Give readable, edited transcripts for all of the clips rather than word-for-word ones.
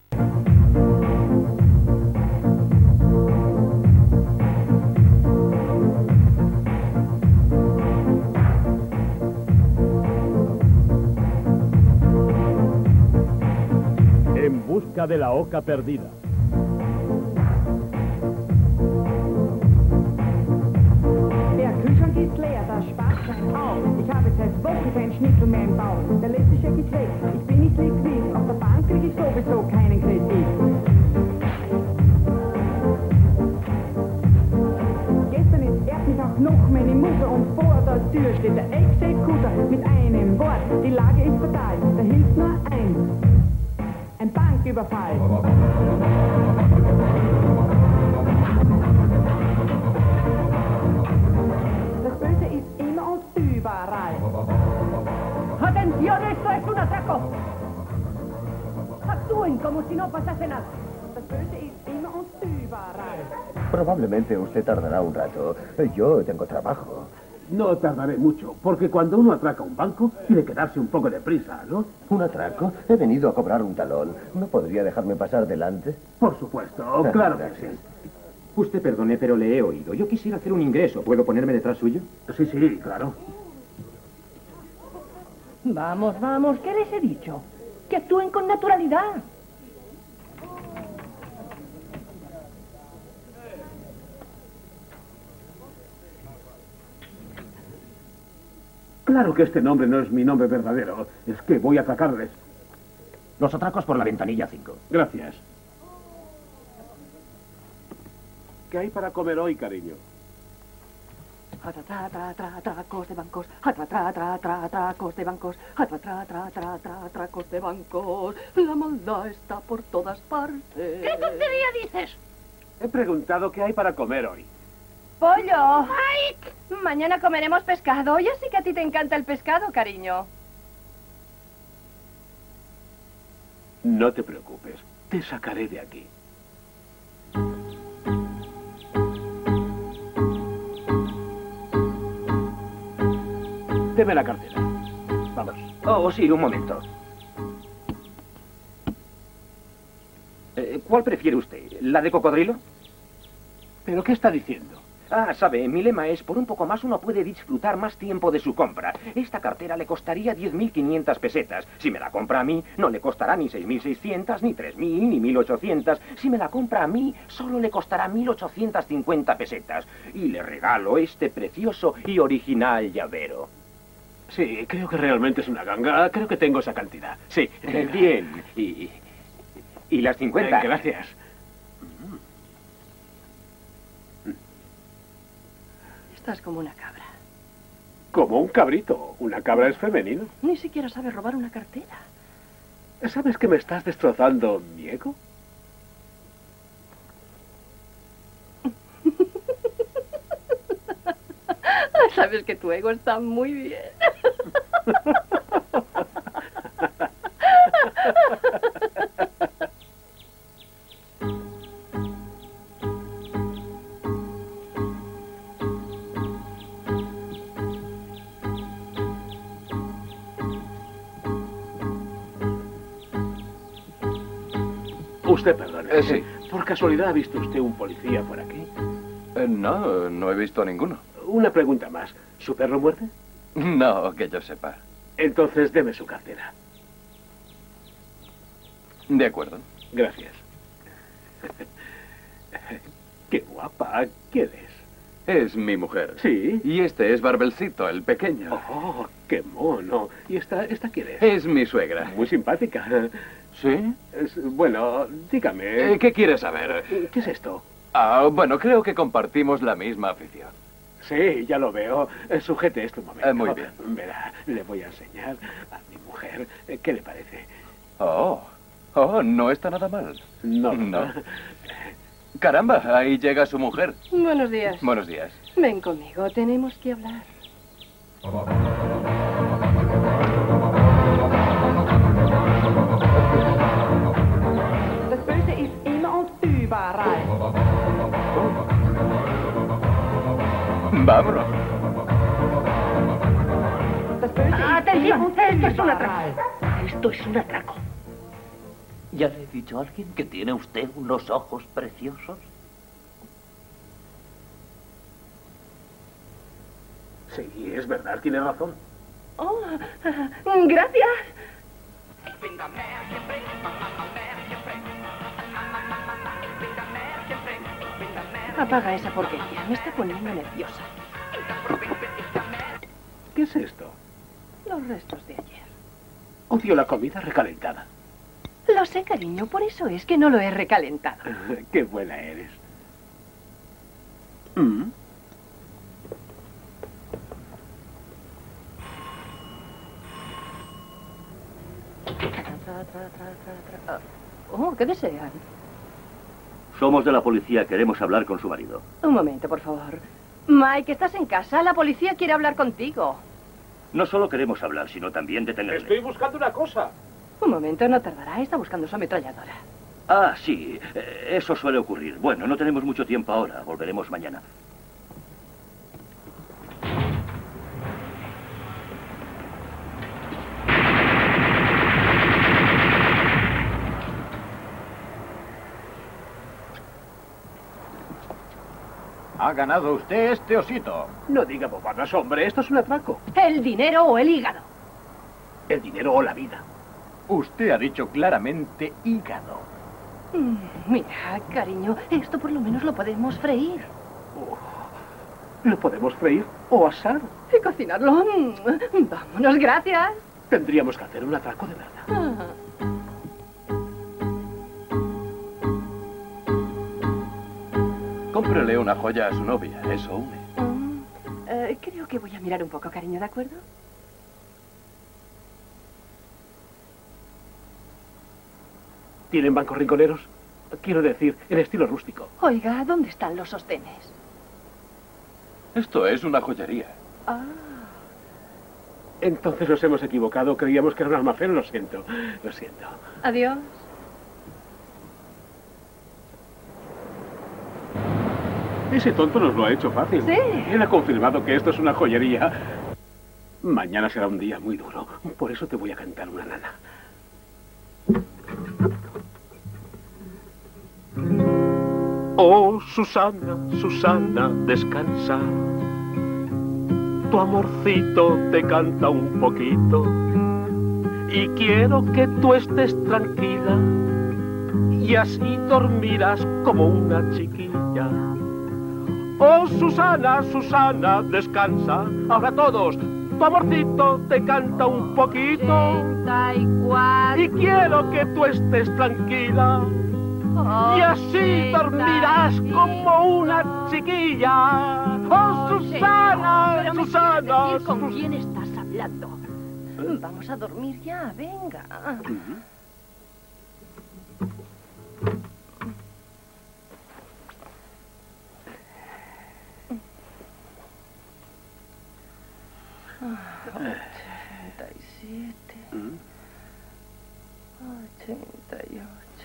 En busca de la oca perdida. Der Kühlschrank ist leer, das Sparschwein auch. Ich habe seit Wochen kein Schnitzel mehr im Bauch. Der letzte Scheck ist weg, ich bin nicht liquid. Auf der Bank krieg ich sowieso keinen Kredit. Gestern entehrt mich auch noch meine Mutter und vor der Tür steht der Exekutor mit einem Wort. Die Lage ist fatal, da hilft nur eins. Ein Banküberfall. Das Böse ist immer und überall. ¡Atención, esto es un atraco! Actúen como si no pasase nada. Das Böse ist immer und überall. Probablemente usted tardará un rato. Yo tengo trabajo. No tardaré mucho, porque cuando uno atraca un banco, tiene que darse un poco de prisa, ¿no? ¿Un atraco? He venido a cobrar un talón. ¿No podría dejarme pasar delante? Por supuesto, claro que sí. Usted perdone, pero le he oído. Yo quisiera hacer un ingreso. ¿Puedo ponerme detrás suyo? Sí, sí, claro. Vamos, vamos, ¿qué les he dicho? Que actúen con naturalidad. Claro que este nombre no es mi nombre verdadero. Es que voy a atracarles. Los atracos por la ventanilla 5. Gracias. ¿Qué hay para comer hoy, cariño? Atracos de bancos, atracos de bancos, atracos de bancos. La maldad está por todas partes. ¿Qué tontería dices? He preguntado qué hay para comer hoy. ¡Pollo! ¡Ay! Mañana comeremos pescado. Ya sé que a ti te encanta el pescado, cariño. No te preocupes. Te sacaré de aquí. Deme la cartera. Vamos. Oh, sí, un momento. ¿Cuál prefiere usted? ¿La de cocodrilo? ¿Pero qué está diciendo? Ah, sabe, mi lema es, por un poco más uno puede disfrutar más tiempo de su compra. Esta cartera le costaría 10.500 pesetas. Si me la compra a mí, no le costará ni 6.600, ni 3.000, ni 1.800. Si me la compra a mí, solo le costará 1.850 pesetas. Y le regalo este precioso y original llavero. Sí, creo que realmente es una ganga. Creo que tengo esa cantidad. Sí. Bien. ¿Y las 50? Gracias. Estás como una cabra. Como un cabrito. Una cabra es femenino. Ni siquiera sabes robar una cartera. ¿Sabes que me estás destrozando mi ego? Sabes que tu ego está muy bien. Usted perdone. Sí. ¿Por casualidad ha visto usted un policía por aquí? No, no he visto ninguno. Una pregunta más. ¿Su perro muerde? No, que yo sepa. Entonces deme su cartera. De acuerdo. Gracias. Qué guapa. ¿Quién es? Es mi mujer. ¿Sí? Y este es Barbelcito, el pequeño. Oh, qué mono. ¿Y esta quién es? Es mi suegra. Muy simpática. ¿Sí? Bueno, dígame. ¿Qué quiere saber? ¿Qué es esto? Ah, bueno, creo que compartimos la misma afición. Sí, ya lo veo. Sujete esto un momento. Muy bien. Verá, le voy a enseñar a mi mujer. ¿Qué le parece? Oh, no está nada mal. No. Caramba, ahí llega su mujer. Buenos días. Buenos días. Ven conmigo, tenemos que hablar. Das Böse ist immer und überall. Vámonos. Das Böse ist ¡Atención! immer und ¡Esto es un überall. atraco! ¡Esto es un atraco! ¿Ya le he dicho a alguien que tiene usted unos ojos preciosos? Sí, es verdad, tiene razón. Oh, gracias. Apaga esa porquería, me está poniendo nerviosa. ¿Qué es esto? Los restos de ayer. Odio la comida recalentada. Lo sé, cariño, por eso es que no lo he recalentado. Qué buena eres. ¿Mm? Oh, ¿qué desean? Somos de la policía, queremos hablar con su marido. Un momento, por favor. Mike, ¿estás en casa? La policía quiere hablar contigo. No solo queremos hablar, sino también detenerle. Estoy buscando una cosa. Un momento, no tardará. Está buscando su ametralladora. Ah, sí. Eso suele ocurrir. Bueno, no tenemos mucho tiempo ahora. Volveremos mañana. Ha ganado usted este osito. No diga bobadas, hombre. Esto es un atraco. ¿El dinero o el hígado? El dinero o la vida. Usted ha dicho claramente hígado. Mira, cariño, esto por lo menos lo podemos freír. Lo podemos freír o asar. Y cocinarlo. Vámonos, gracias. Tendríamos que hacer un atraco de verdad. Cómprele una joya a su novia, eso une. Creo que voy a mirar un poco, cariño, ¿de acuerdo? ¿Tienen bancos rinconeros? Quiero decir, en estilo rústico. Oiga, ¿dónde están los sostenes? Esto es una joyería. Ah. Entonces nos hemos equivocado. Creíamos que era un almacén. Lo siento. Lo siento. Adiós. Ese tonto nos lo ha hecho fácil. Sí. Él ha confirmado que esto es una joyería. Mañana será un día muy duro. Por eso te voy a cantar una nana. Oh, Susana, Susana, descansa. Tu amorcito te canta un poquito. Y quiero que tú estés tranquila. Y así dormirás como una chiquilla. Oh, Susana, Susana, descansa. Ahora todos, tu amorcito te canta un poquito. 84. Y quiero que tú estés tranquila. Y así dormirás como una chiquilla. Oh, Susana, Pero me Susana. quieres decir ¿con quién estás hablando? Vamos a dormir ya, venga. Ah, 87. 88.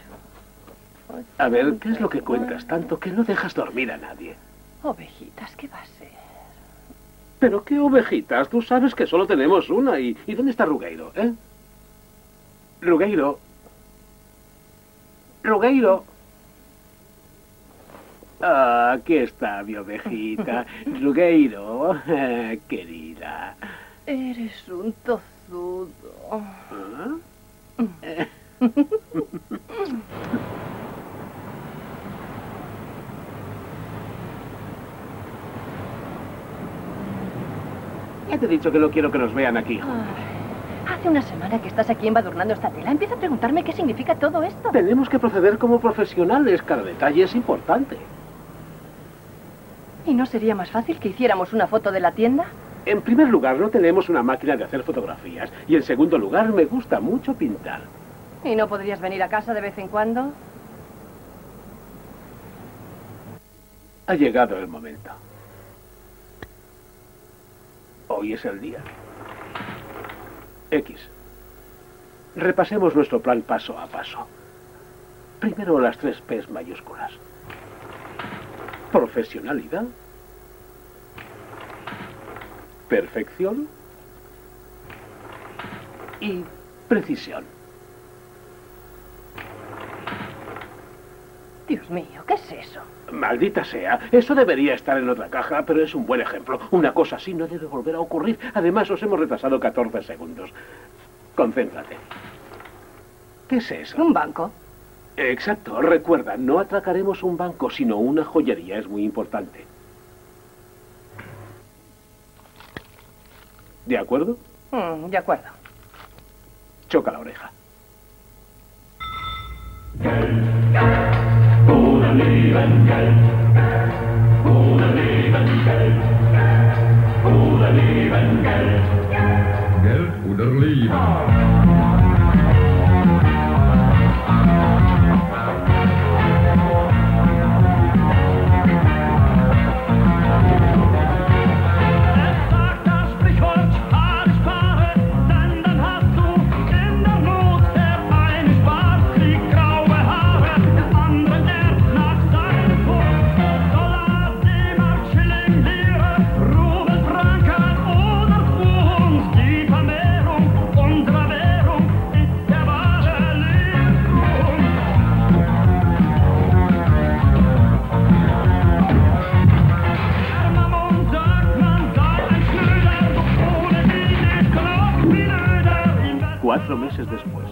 A ver, ¿qué es lo que cuentas tanto que no dejas dormir a nadie? Ovejitas, ¿qué va a ser? ¿Pero qué ovejitas? Tú sabes que solo tenemos una. ¿Y dónde está Rugueiro, eh? Rugueiro. Rugueiro. Ah, aquí está mi ovejita. Rugueiro, querida. Eres un tozudo. ¿Ah? Ya te he dicho que no quiero que nos vean aquí. Hace una semana que estás aquí embadurnando esta tela. Empieza a preguntarme qué significa todo esto. Tenemos que proceder como profesionales. Cada detalle es importante. ¿Y no sería más fácil que hiciéramos una foto de la tienda? En primer lugar, no tenemos una máquina de hacer fotografías. Y en segundo lugar, me gusta mucho pintar. ¿Y no podrías venir a casa de vez en cuando? Ha llegado el momento. Hoy es el día. X. Repasemos nuestro plan paso a paso. Primero las 3 P's mayúsculas. Profesionalidad. Perfección. Y precisión. Dios mío, ¿qué es eso? Maldita sea, eso debería estar en otra caja, pero es un buen ejemplo. Una cosa así no debe volver a ocurrir. Además, os hemos retrasado 14 segundos. Concéntrate. ¿Qué es eso? Un banco. Exacto. Recuerda, no atracaremos un banco, sino una joyería. Es muy importante. ¿De acuerdo? De acuerdo. Choca la oreja. Oder Leben Geld. Oder Leben Geld. Oder Leben Geld. Geld oder Leben. Cuatro meses después.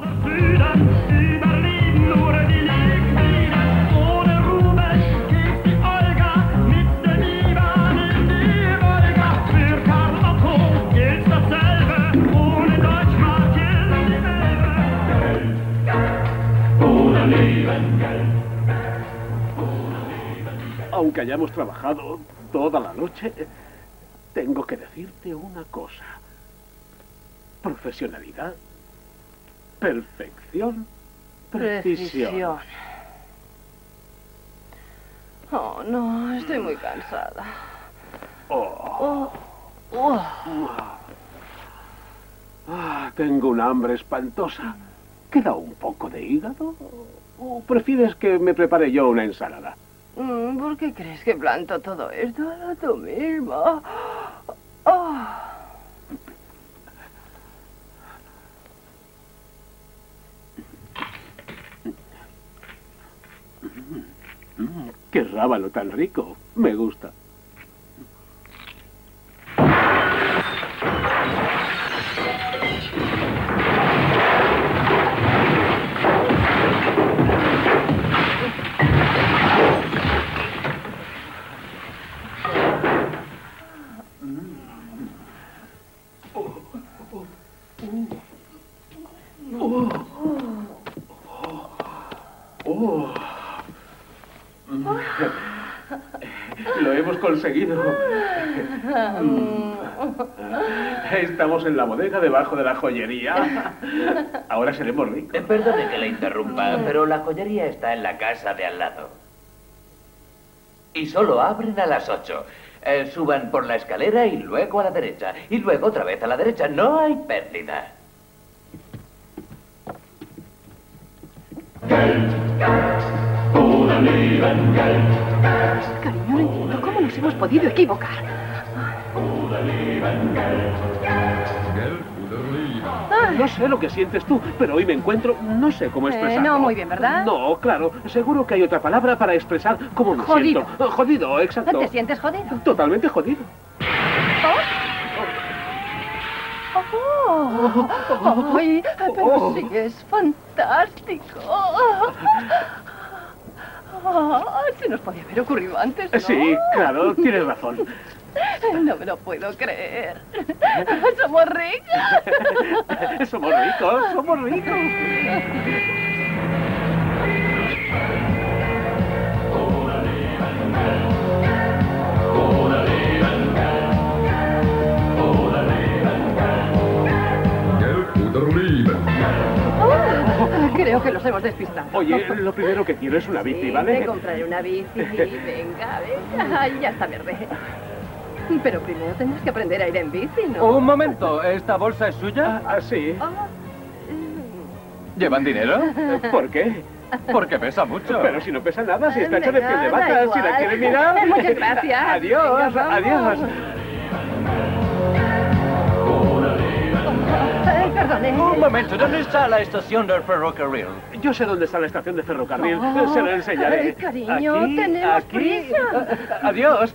Aunque hayamos trabajado toda la noche, tengo que decirte una cosa. Profesionalidad, perfección, precisión. Oh, no, estoy muy cansada. Tengo un hambre espantosa. ¿Queda un poco de hígado? ¿O prefieres que me prepare yo una ensalada? ¿Por qué crees que planto todo esto? Hazlo tú mismo. ¡Qué rábano tan rico! Me gusta. Lo hemos conseguido. Estamos en la bodega debajo de la joyería. Ahora seremos ricos. Perdone que le interrumpa, pero la joyería está en la casa de al lado. Y solo abren a las 8. Suban por la escalera y luego a la derecha. Y luego otra vez a la derecha. No hay pérdida. Geld. Oder Leben Geld. Cariño, no entiendo cómo nos hemos podido equivocar. Oder Leben Geld. Geld oder Leben. No sé lo que sientes tú, pero hoy me encuentro, no sé cómo expresarlo. No, muy bien, ¿verdad? No, claro, seguro que hay otra palabra para expresar cómo me Jodido. siento. Jodido, exacto. ¿Te sientes jodido? Totalmente jodido. ¡Ay! Pero sí, es fantástico. Se nos podía haber ocurrido antes, ¿no? Sí, claro, tienes razón. No me lo puedo creer. ¡Somos ricos! Somos ricos, somos ricos. Creo que los hemos despistado. Oye, lo primero que quiero es una bici, ¿vale? Me compraré una bici. Venga, venga. Ay, ya está verde. Pero primero tendrás que aprender a ir en bici, ¿no? Un momento, ¿esta bolsa es suya? Sí. ¿Llevan dinero? ¿Por qué? Porque pesa mucho. Pero si no pesa nada, si está hecha de piel de vaca, da si la igual. quieres mirar. Muchas gracias. Adiós, Venga, vamos. adiós. Perdone. Un momento, ¿dónde está la estación del ferrocarril? Yo sé dónde está la estación de ferrocarril. Se lo enseñaré. Ay, cariño, tenemos prisa. Adiós.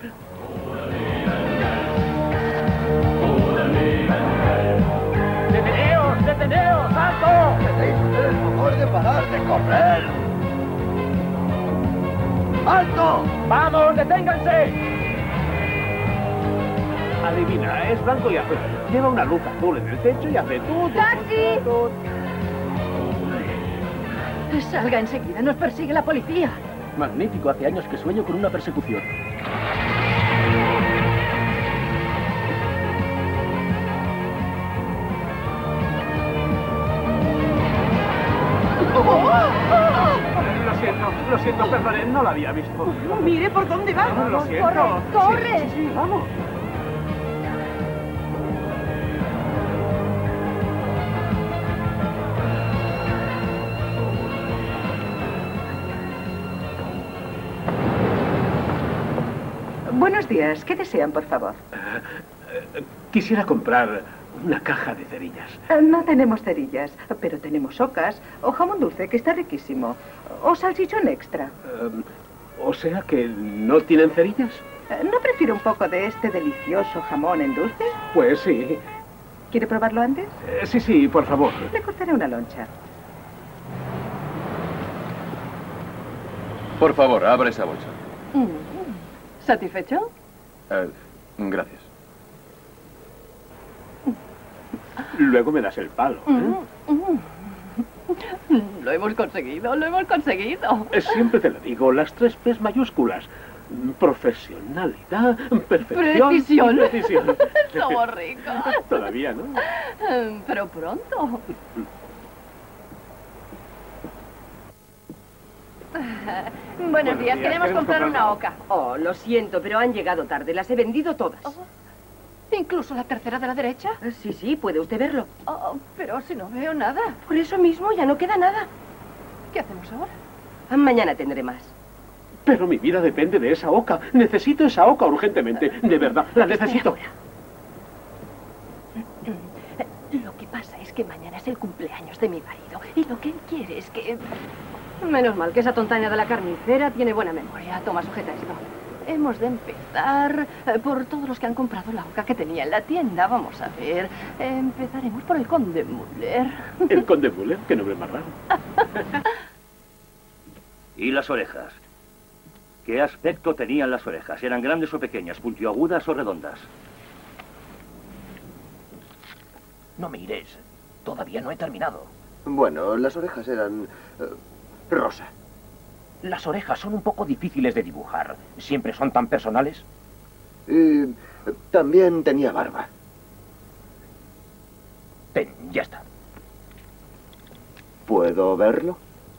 ¡Deteneos! ¡Deteneos! ¡Alto! ¿Tenéis ustedes el favor de parar de correr? ¡Alto! ¡Vamos, deténganse! Adivina, es blanco y azul. Lleva una luz azul en el techo y hace tú. ¡Taxi! Salga enseguida, nos persigue la policía. Magnífico, hace años que sueño con una persecución. Lo siento, perdone, no la había visto. Mire por dónde va. Lo siento. ¡Corre! Sí, vamos. Buenos días. ¿Qué desean, por favor? Quisiera comprar una caja de cerillas. No tenemos cerillas, pero tenemos ocas o jamón dulce, que está riquísimo. O salchichón extra. O sea que no tienen cerillas. ¿No prefiere un poco de este delicioso jamón en dulce? Pues sí. ¿Quiere probarlo antes? Sí, por favor. Le cortaré una loncha. Por favor, abre esa bolsa. ¿Satisfecho? Gracias. Luego me das el palo. Lo hemos conseguido, lo hemos conseguido. Siempre te lo digo, las 3 P's mayúsculas. Profesionalidad, perfección, precisión. precisión. Somos ricos. Todavía, ¿no? Pero pronto. Buenos días, queremos comprar una oca. Oh, lo siento, pero han llegado tarde. Las he vendido todas. ¿Incluso la tercera de la derecha? Sí, puede usted verlo. Pero si no veo nada. Por eso mismo ya no queda nada. ¿Qué hacemos ahora? Mañana tendré más. Pero mi vida depende de esa oca. Necesito esa oca urgentemente. De verdad, la necesito. Lo que pasa es que mañana es el cumpleaños de mi marido. Y lo que él quiere es que... Menos mal que esa tontaña de la carnicera tiene buena memoria. Toma, sujeta esto. Hemos de empezar por todos los que han comprado la oca que tenía en la tienda. Vamos a ver. Empezaremos por el Conde Müller. ¿El Conde Müller? Qué nombre más raro. ¿Y las orejas? ¿Qué aspecto tenían las orejas? ¿Eran grandes o pequeñas, puntiagudas o redondas? No mires. Todavía no he terminado. Bueno, las orejas eran... rosa. Las orejas son un poco difíciles de dibujar. ¿Siempre son tan personales? Y también tenía barba. Ten, ya está. ¿Puedo verlo?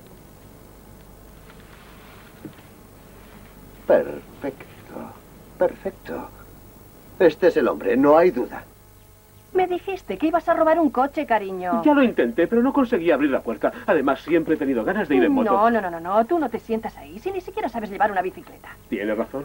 Perfecto. Perfecto. Este es el hombre, no hay duda. Me dijiste que ibas a robar un coche, cariño. Ya lo intenté, pero no conseguí abrir la puerta. Además, siempre he tenido ganas de ir en moto. No. Tú no te sientas ahí si ni siquiera sabes llevar una bicicleta. Tienes razón.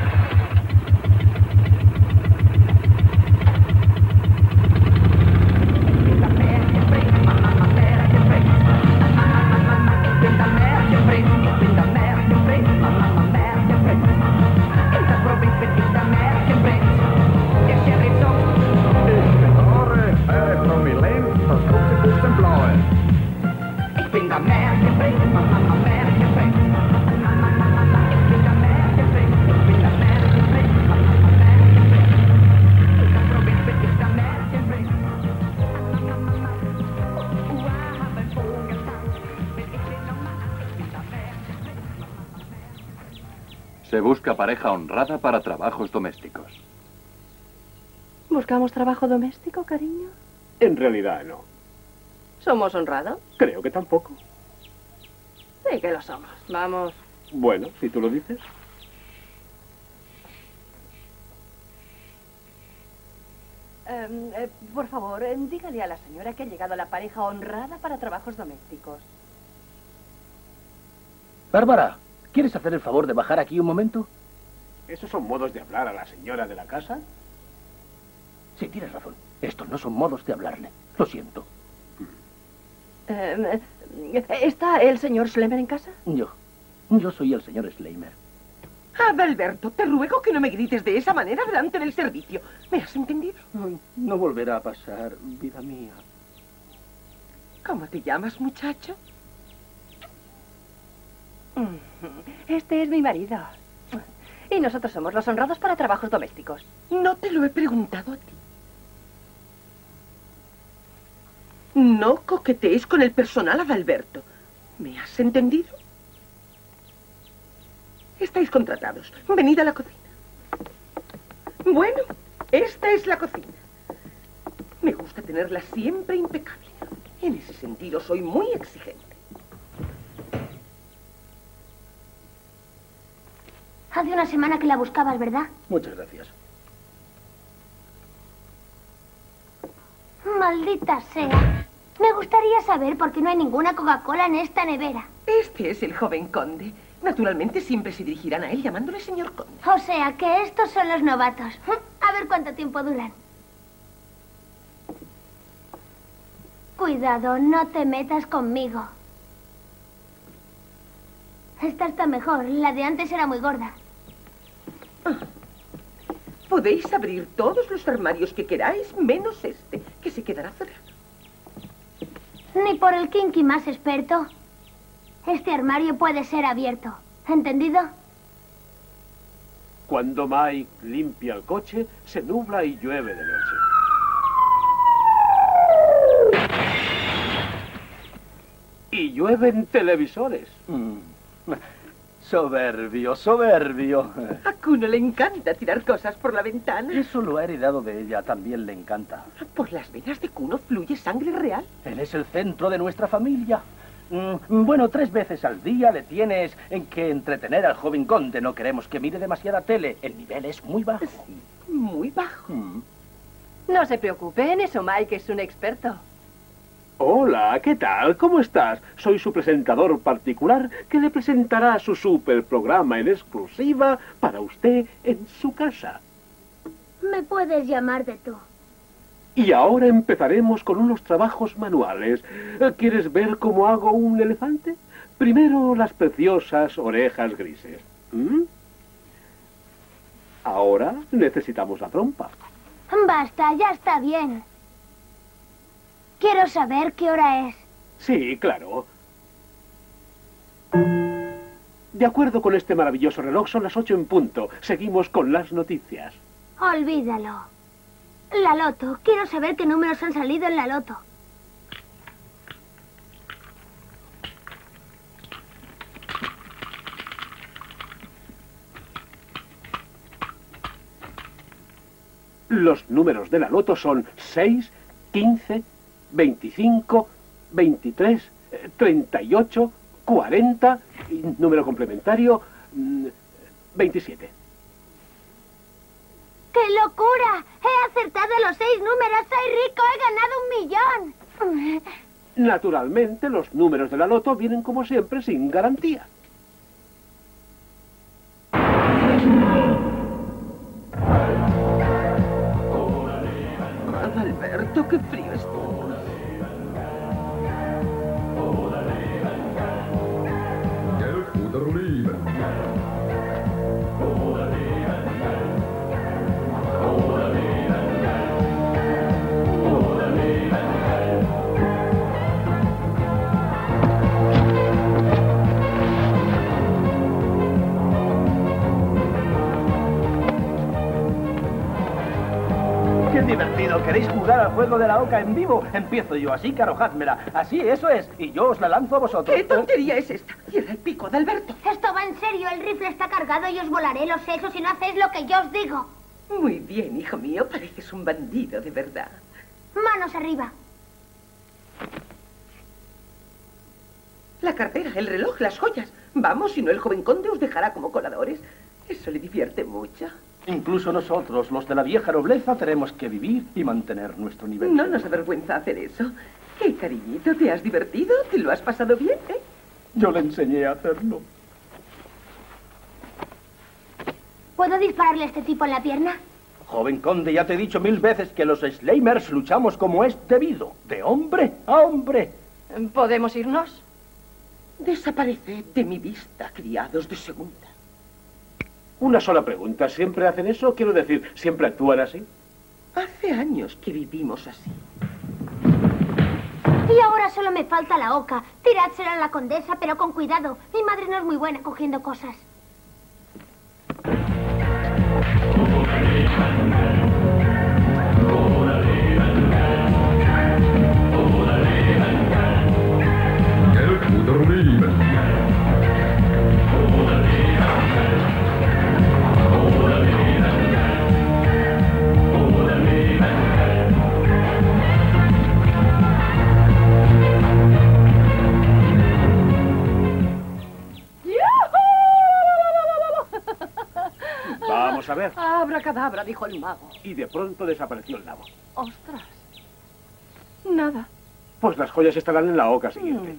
Se busca pareja honrada para trabajos domésticos. ¿Buscamos trabajo doméstico, cariño? En realidad, no. ¿Somos honrados? Creo que tampoco. Sí que lo somos. Vamos. Bueno, si tú lo dices. Por favor, dígale a la señora que ha llegado la pareja honrada para trabajos domésticos. Bárbara, ¿quieres hacer el favor de bajar aquí un momento? ¿Esos son modos de hablar a la señora de la casa? Sí, tienes razón. Estos no son modos de hablarle. Lo siento. ¿Está el señor Schlemmer en casa? Yo soy el señor Schlemmer. Adalberto, te ruego que no me grites de esa manera delante del servicio. ¿Me has entendido? No volverá a pasar, vida mía. ¿Cómo te llamas, muchacho? Este es mi marido. Y nosotros somos los honrados para trabajos domésticos. No te lo he preguntado a ti. No coquetees con el personal, Adalberto. ¿Me has entendido? Estáis contratados. Venid a la cocina. Bueno, esta es la cocina. Me gusta tenerla siempre impecable. En ese sentido, soy muy exigente. Hace una semana que la buscabas, ¿verdad? Muchas gracias. Maldita sea. Me gustaría saber por qué no hay ninguna Coca-Cola en esta nevera. Este es el joven conde. Naturalmente siempre se dirigirán a él llamándole señor conde. O sea que estos son los novatos. A ver cuánto tiempo duran. Cuidado, no te metas conmigo. Esta está mejor. La de antes era muy gorda. Podéis abrir todos los armarios que queráis, menos este, que se quedará cerrado. Ni por el kinky más experto. Este armario puede ser abierto. ¿Entendido? Cuando Mike limpia el coche, se nubla y llueve de noche. Y llueven televisores. Soberbio, soberbio. A Kuno le encanta tirar cosas por la ventana. Eso lo ha heredado de ella, también le encanta. Por las venas de Kuno fluye sangre real. Él es el centro de nuestra familia. Bueno, 3 veces al día le tienes en que entretener al joven conde. No queremos que mire demasiada tele. El nivel es muy bajo. Sí, muy bajo. No se preocupe, en eso Mike es un experto. Hola, ¿qué tal? ¿Cómo estás? Soy su presentador particular que le presentará su super programa en exclusiva para usted en su casa. Me puedes llamar de tú. Y ahora empezaremos con unos trabajos manuales. ¿Quieres ver cómo hago un elefante? Primero las preciosas orejas grises. Ahora necesitamos la trompa. Basta, ya está bien. Quiero saber qué hora es. Sí, claro. De acuerdo con este maravilloso reloj, son las 8 en punto. Seguimos con las noticias. Olvídalo. La loto. Quiero saber qué números han salido en la loto. Los números de la loto son 6, 15, 25, 23, 38, 40, y número complementario, 27. ¡Qué locura! He acertado los 6 números. ¡Soy rico! ¡He ganado 1 millón! Naturalmente, los números de la loto vienen como siempre sin garantía. Adalberto, qué frío está. ¡Qué divertido! ¿Queréis jugar al juego de la oca en vivo? Empiezo yo, así que arrojádmela. Así, eso es. Y yo os la lanzo a vosotros. ¿Qué tontería es esta? Cierra el pico, Adalberto. Esto va en serio. El rifle está cargado y os volaré los sesos si no hacéis lo que yo os digo. Muy bien, hijo mío. Pareces un bandido, de verdad. Manos arriba. La cartera, el reloj, las joyas. Vamos, si no el joven conde os dejará como coladores. Eso le divierte mucho. Incluso nosotros, los de la vieja nobleza, tenemos que vivir y mantener nuestro nivel. No nos avergüenza hacer eso. ¿Qué, cariñito? ¿Te has divertido? ¿Te lo has pasado bien, Yo le enseñé a hacerlo. ¿Puedo dispararle a este tipo en la pierna? Joven conde, ya te he dicho 1000 veces que los Schleimers luchamos como es debido, de hombre a hombre. ¿Podemos irnos? Desapareced de mi vista, criados de segunda. Una sola pregunta. ¿Siempre hacen eso? Quiero decir, ¿siempre actúan así? Hace años que vivimos así. Y ahora solo me falta la oca. Tirádsela a la condesa, pero con cuidado. Mi madre no es muy buena cogiendo cosas. Vamos a ver. Abracadabra, dijo el mago. Y de pronto desapareció el nabo. Ostras. Nada. Pues las joyas estarán en la oca siguiente.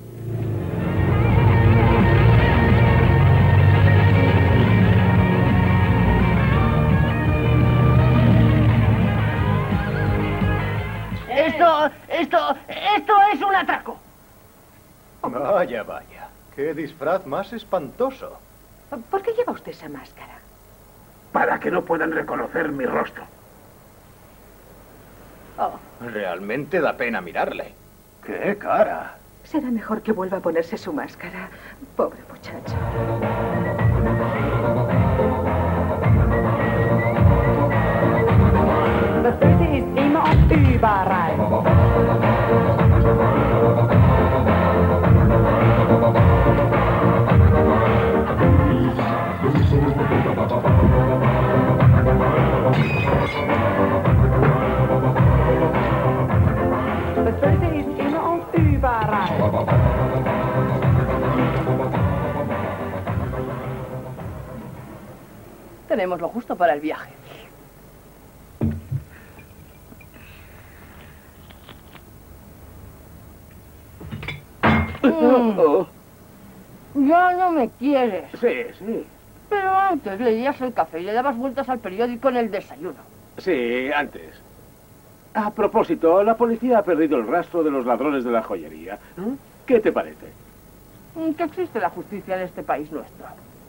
Esto es un atraco. Vaya, vaya. Qué disfraz más espantoso. ¿Por qué lleva usted esa máscara? Para que no puedan reconocer mi rostro. Realmente da pena mirarle. ¡Qué cara! Será mejor que vuelva a ponerse su máscara. Pobre muchacho. Das Böse ist immer und überall. Das Böse ist immer und überall. Tenemos lo justo para el viaje. Ya no me quieres. Sí, sí. Pero antes leías el café y le dabas vueltas al periódico en el desayuno. Sí, antes. A propósito, la policía ha perdido el rastro de los ladrones de la joyería. ¿Qué te parece? Que existe la justicia en este país nuestro.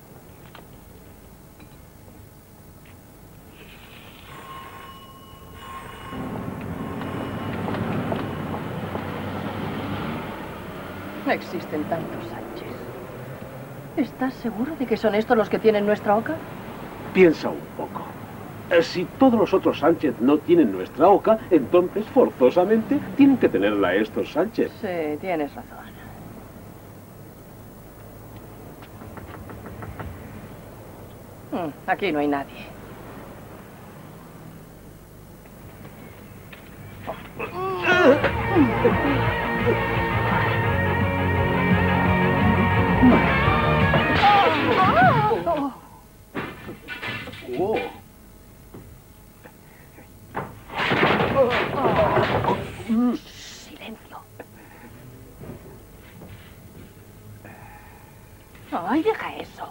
Existen tantos Sánchez. ¿Estás seguro de que son estos los que tienen nuestra oca? Piensa un poco. Si todos los otros Sánchez no tienen nuestra oca, entonces forzosamente tienen que tenerla estos Sánchez. Sí, tienes razón. Aquí no hay nadie. Silencio. Ay, deja eso.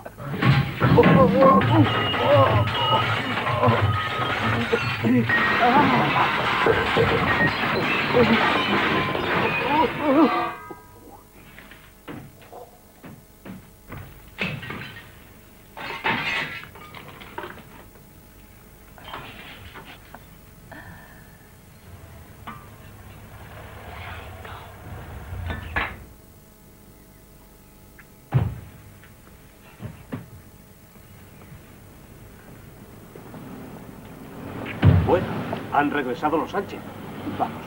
Bueno, han regresado los Sánchez. Vamos.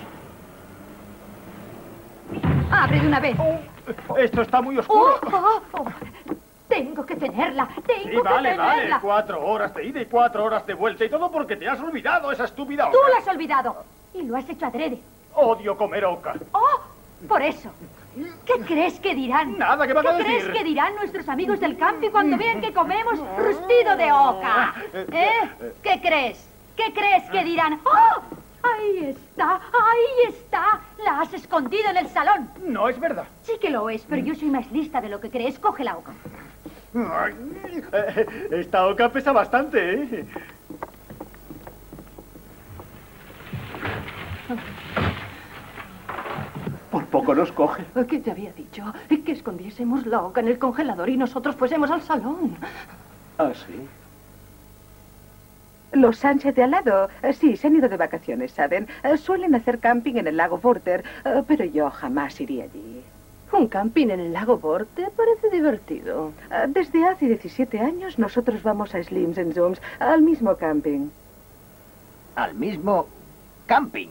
¡Abre de una vez! Esto está muy oscuro. Tengo que tenerla. Tengo Sí, que vale, tenerla. vale. 4 horas de ida y 4 horas de vuelta. Y todo porque te has olvidado esa estúpida Tú oca. lo has olvidado. Y lo has hecho adrede. Odio comer oca. ¡Oh! Por eso. ¿Qué crees que dirán? Nada, ¿qué van a decir? ¿Qué crees que dirán nuestros amigos del camping cuando vean que comemos rustido de oca? ¿Eh? ¿Qué crees? ¿Qué crees que dirán? ¡Oh! Ahí está, ahí está. La has escondido en el salón. No es verdad. Sí que lo es, pero yo soy más lista de lo que crees. Coge la oca. Esta oca pesa bastante, ¿eh? Por poco conozco. ¿Qué te había dicho? Que escondiésemos la oca en el congelador y nosotros fuésemos al salón. ¿Ah, sí? Los Sánchez de al lado, sí, se han ido de vacaciones, ¿saben? Suelen hacer camping en el lago Vorter, pero yo jamás iría allí. ¿Un camping en el lago Vorter? Parece divertido. Desde hace 17 años nosotros vamos a Slims and Zooms, al mismo camping. ¿Al mismo camping?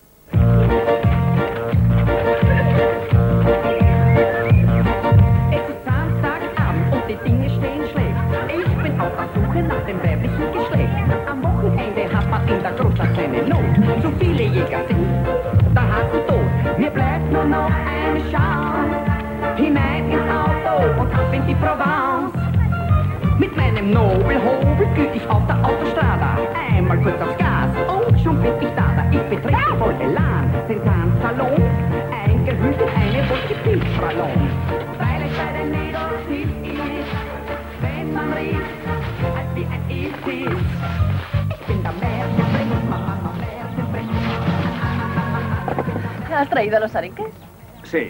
Es ist Samstagabend und die Dinge stehen schlecht. Ich bin auf der Suche nach dem weiblichen Geschlecht. Am Wochenende hat man in der Großstadt keine Not. So viele Jäger sind der Hasen tot. Mir bleibt nur noch eine Chance. Hinein ins Auto und ab in die Provence. Mit meinem Nobelhobel geh ich auf der Autostrada. Einmal kurz aufs Gas und schon bin ich da. Ich betrete voll Elan den Tanzsalon. Eingehüllt in eine Wolke Pilzballon. Weil es bei den Mädels nicht ist, wenn man riecht, als wie ein Iltis. Ich bin der Märchenprinz, Mama, Märchenprinz. ¿Has traído los arenques? Sí.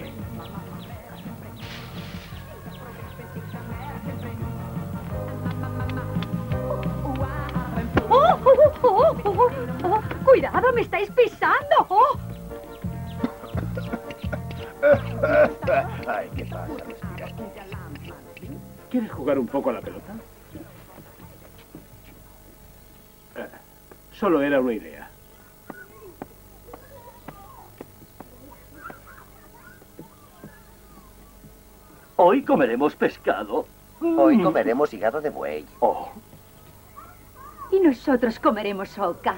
¡Cuidado, me estáis pisando! ¡Oh! Ay, ¿qué pasa? ¿Quieres jugar un poco a la pelota? Solo era una idea. Hoy comeremos pescado. Hoy comeremos hígado de buey. Oh. Y nosotros comeremos oca.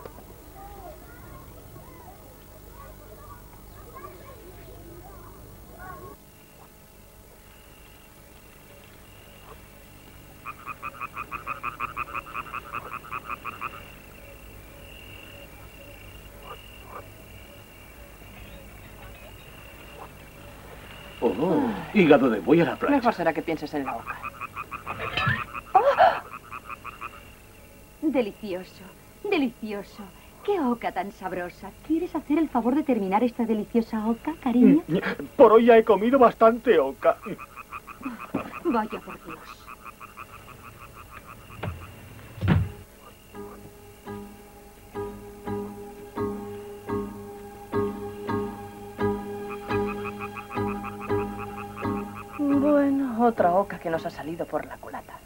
Oh, hígado de buey a la plancha. Mejor será que pienses en la oca. Delicioso, delicioso. ¡Qué oca tan sabrosa! ¿Quieres hacer el favor de terminar esta deliciosa oca, cariño? Por hoy ya he comido bastante oca. Vaya por Dios. Bueno, otra oca que nos ha salido por la culata.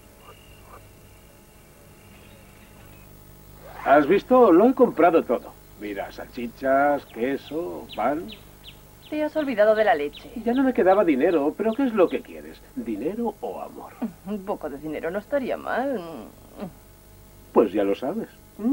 ¿Has visto? Lo he comprado todo. Mira, salchichas, queso, pan. Te has olvidado de la leche. Ya no me quedaba dinero, pero ¿qué es lo que quieres? ¿Dinero o amor? Un poco de dinero no estaría mal. Pues ya lo sabes.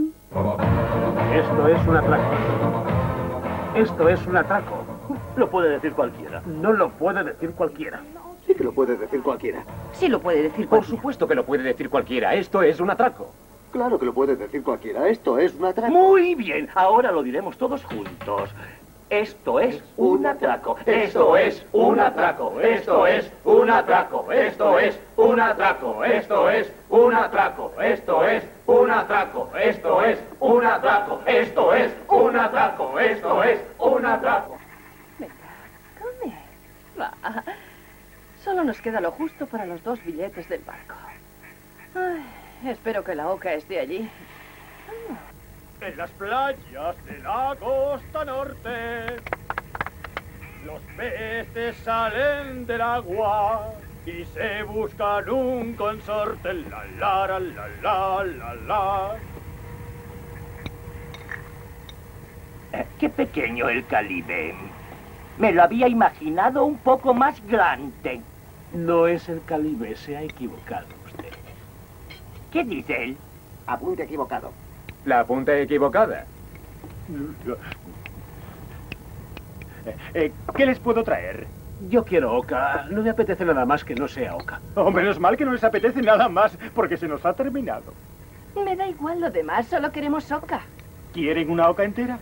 Esto es un atraco. Esto es un atraco. Lo puede decir cualquiera. No lo puede decir cualquiera. Sí que lo puede decir cualquiera. Sí lo puede decir Por cualquiera. supuesto que lo puede decir cualquiera. Esto es un atraco. Claro que lo puede decir cualquiera. Esto es un atraco. Muy bien, ahora lo diremos todos juntos. Esto es un atraco. Esto es un atraco. Esto es un atraco. Esto es un atraco. Esto es un atraco. Esto es un atraco. Esto es un atraco. Esto es un atraco. Esto es un atraco. Come. Va. Solo nos queda lo justo para los 2 billetes del barco. Ay, espero que la oca esté allí. En las playas de la costa norte, los peces salen del agua y se buscan un consorte. La la la la la la. Qué pequeño el Caribe. Me lo había imaginado un poco más grande. No es el Caribe, se ha equivocado usted. ¿Qué dice él? Apunte equivocado. La apunta equivocada. ¿Qué les puedo traer? Yo quiero oca. No me apetece nada más que no sea oca. Oh, menos mal que no les apetece nada más, porque se nos ha terminado. Me da igual lo demás, solo queremos oca. ¿Quieren una oca entera?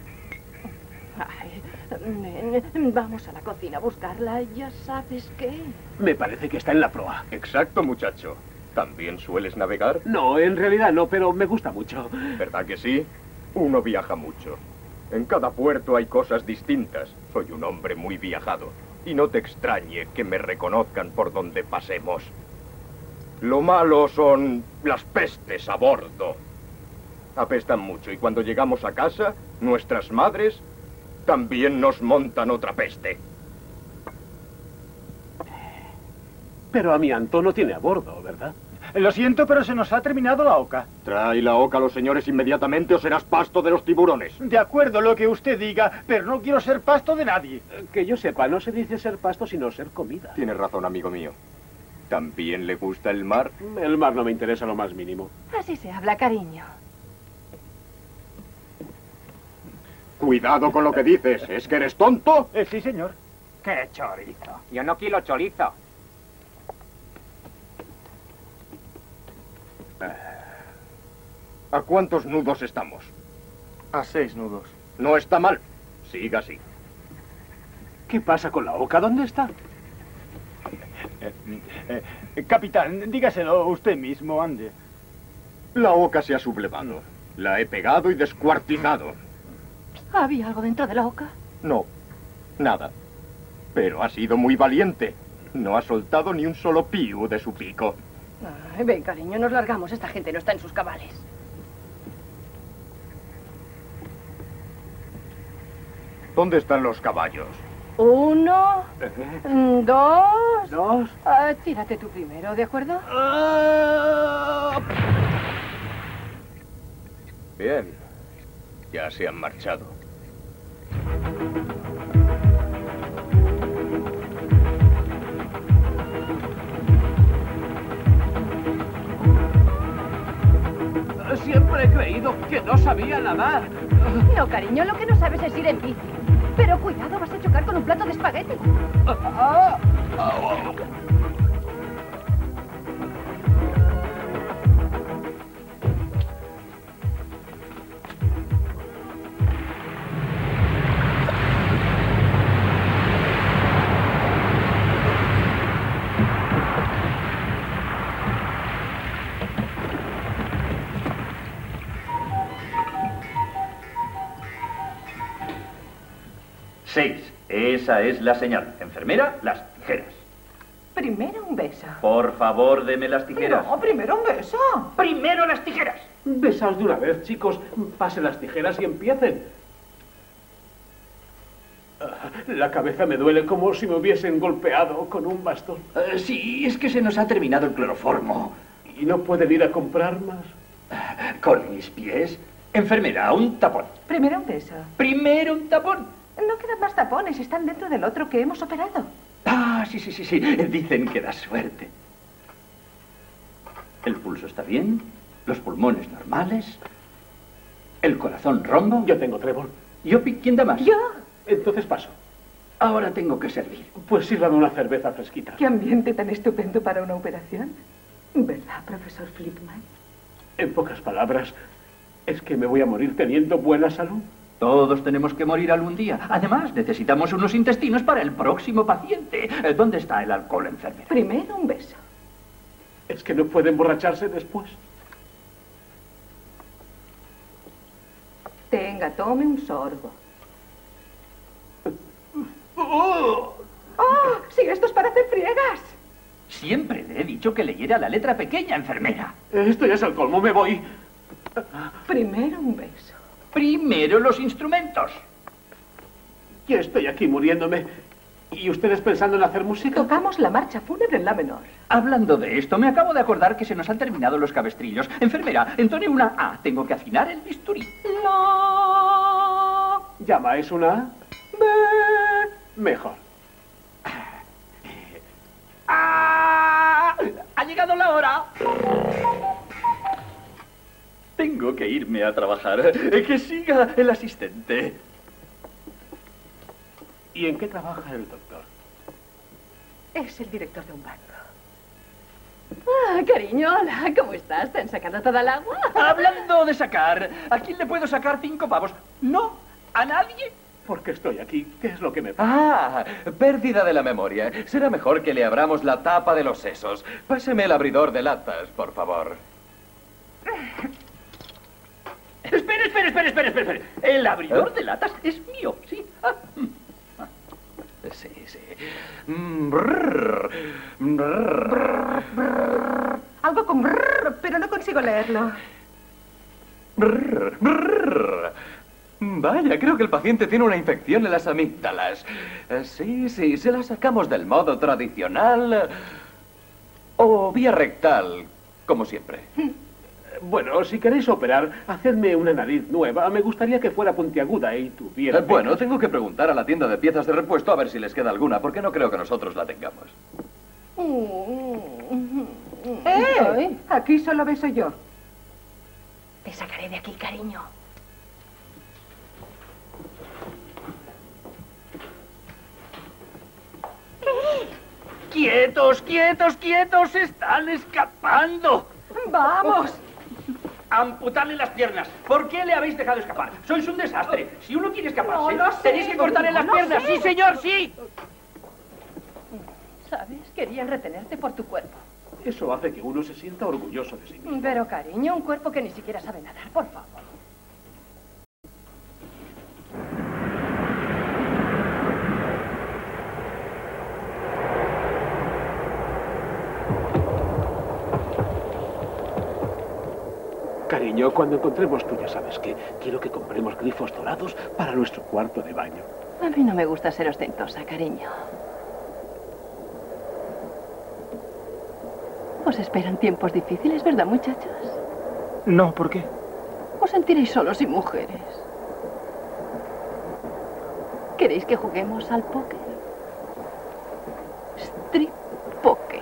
Ay, ven, vamos a la cocina a buscarla. Ya sabes qué. Me parece que está en la proa. Exacto, muchacho. ¿También sueles navegar? No, en realidad no, pero me gusta mucho. ¿Verdad que sí? Uno viaja mucho. En cada puerto hay cosas distintas. Soy un hombre muy viajado. Y no te extrañe que me reconozcan por donde pasemos. Lo malo son las pestes a bordo. Apestan mucho y cuando llegamos a casa, nuestras madres también nos montan otra peste. Pero Amianto no tiene a bordo, ¿verdad? Lo siento, pero se nos ha terminado la oca. Trae la oca a los señores inmediatamente o serás pasto de los tiburones. De acuerdo, lo que usted diga, pero no quiero ser pasto de nadie. Que yo sepa, no se dice ser pasto, sino ser comida. Tienes razón, amigo mío. ¿También le gusta el mar? El mar no me interesa lo más mínimo. Así se habla, cariño. Cuidado con lo que dices. ¿Es que eres tonto? Sí, señor. ¡Qué chorizo! Yo no quiero chorizo. ¿A cuántos nudos estamos? A 6 nudos. No está mal. Siga así. ¿Qué pasa con la oca? ¿Dónde está? Capitán, dígaselo usted mismo, ande. La oca se ha sublevado. La he pegado y descuartizado. ¿Había algo dentro de la oca? No, nada. Pero ha sido muy valiente. No ha soltado ni un solo piu de su pico. Ay, ven, cariño, nos largamos. Esta gente no está en sus cabales. ¿Dónde están los caballos? 1, 2... tírate tú primero, ¿de acuerdo? Bien. Ya se han marchado. Siempre he creído que no sabía nadar. No, cariño, lo que no sabes es ir en bici. Pero cuidado, vas a chocar con un plato de espagueti. Esa es la señal. Enfermera, las tijeras. Primero un beso. Por favor, deme las tijeras. No, primero un beso. Primero las tijeras. Besaos de una vez, chicos. Pasen las tijeras y empiecen. La cabeza me duele como si me hubiesen golpeado con un bastón. Sí, es que se nos ha terminado el cloroformo. ¿Y no pueden ir a comprar más? Con mis pies. Enfermera, un tapón. Primero un beso. Primero un tapón. No quedan más tapones, están dentro del otro que hemos operado. Ah, sí. Dicen que da suerte. El pulso está bien, los pulmones normales, el corazón rombo. Yo tengo trébol. ¿Yopi? ¿Quién da más? Yo. Entonces paso. Ahora tengo que servir. Pues sírvame una cerveza fresquita. Qué ambiente tan estupendo para una operación. ¿Verdad, profesor Flipman? En pocas palabras, es que me voy a morir teniendo buena salud. Todos tenemos que morir algún día. Además, necesitamos unos intestinos para el próximo paciente. ¿Dónde está el alcohol, enfermera? Primero un beso. Es que no puede emborracharse después. Tenga, tome un sorbo. ¡Oh! Sí, esto es para hacer friegas. Siempre le he dicho que leyera la letra pequeña, enfermera. Esto ya es el colmo, me voy. Primero un beso. Primero los instrumentos. Yo estoy aquí muriéndome. ¿Y ustedes pensando en hacer música? Tocamos la marcha fúnebre en la menor. Hablando de esto, me acabo de acordar que se nos han terminado los cabestrillos. Enfermera, entone una A. Tengo que afinar el bisturí. La. ¿Llamáis una A? B. Mejor. ¡Ah! ¡Ha llegado la hora! Tengo que irme a trabajar. Que siga el asistente. ¿Y en qué trabaja el doctor? Es el director de un banco. Cariño, hola, ¿cómo estás? ¿Te han sacado toda el agua? Hablando de sacar, ¿a quién le puedo sacar 5 pavos? No, a nadie. ¿Por qué estoy aquí? ¿Qué es lo que me pasa? Ah, pérdida de la memoria. Será mejor que le abramos la tapa de los sesos. Páseme el abridor de latas, por favor. ¡Espera! Espere. El abridor de latas es mío, sí. Sí. Algo con brrr, pero no consigo leerlo. Vaya, creo que el paciente tiene una infección en las amígdalas. Sí, se la sacamos del modo tradicional o vía rectal, como siempre. Bueno, si queréis operar, hacedme una nariz nueva. Me gustaría que fuera puntiaguda y tuviera... Bueno, tengo que preguntar a la tienda de piezas de repuesto a ver si les queda alguna, porque no creo que nosotros la tengamos. Aquí solo beso yo. Te sacaré de aquí, cariño. ¡Quietos! ¡Están escapando! ¡Vamos! Amputadle las piernas. ¿Por qué le habéis dejado escapar? Sois un desastre. Si uno quiere escaparse, No lo sé. tenéis que cortarle las No piernas. sé. ¡Sí, señor, sí! ¿Sabes? Querían retenerte por tu cuerpo. Eso hace que uno se sienta orgulloso de sí mismo. Pero, cariño, un cuerpo que ni siquiera sabe nadar, por favor. Cariño, cuando encontremos tú ya sabes que quiero que compremos grifos dorados para nuestro cuarto de baño. A mí no me gusta ser ostentosa, cariño. Os esperan tiempos difíciles, ¿verdad, muchachos? No, ¿por qué? Os sentiréis solos sin mujeres. ¿Queréis que juguemos al póker? Strip póker.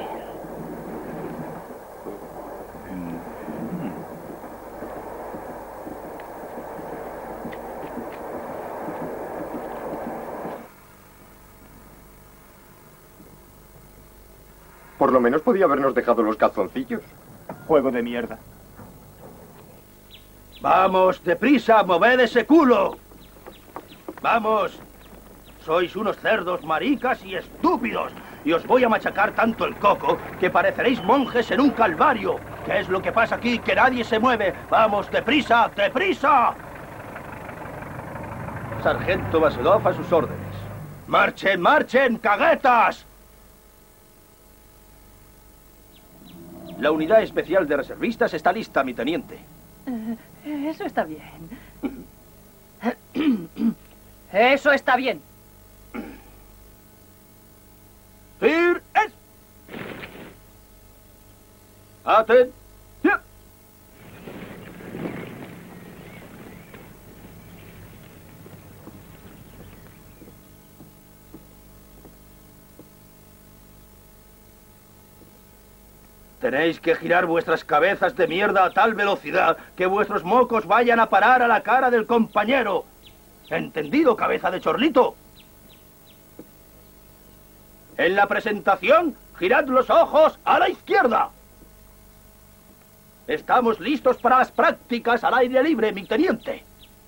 Por lo menos podía habernos dejado los calzoncillos. Juego de mierda. ¡Vamos, deprisa, moved ese culo! ¡Vamos! Sois unos cerdos maricas y estúpidos. Y os voy a machacar tanto el coco que pareceréis monjes en un calvario. ¿Qué es lo que pasa aquí? Que nadie se mueve. ¡Vamos, deprisa, deprisa! Sargento Basedov a sus órdenes. ¡Marchen, marchen, caguetas! La unidad especial de reservistas está lista, mi teniente. Eso está bien. Eso está bien. ¡Fir es! ¡Atención! Tenéis que girar vuestras cabezas de mierda a tal velocidad que vuestros mocos vayan a parar a la cara del compañero. ¿Entendido, cabeza de chorlito? En la presentación, girad los ojos a la izquierda. Estamos listos para las prácticas al aire libre, mi teniente.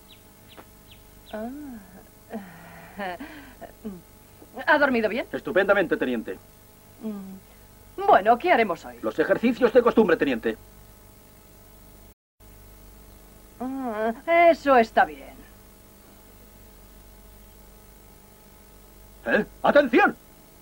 ¿Ha dormido bien? Estupendamente, teniente. Bueno, ¿qué haremos hoy? Los ejercicios de costumbre, teniente. Eso está bien. ¡Atención!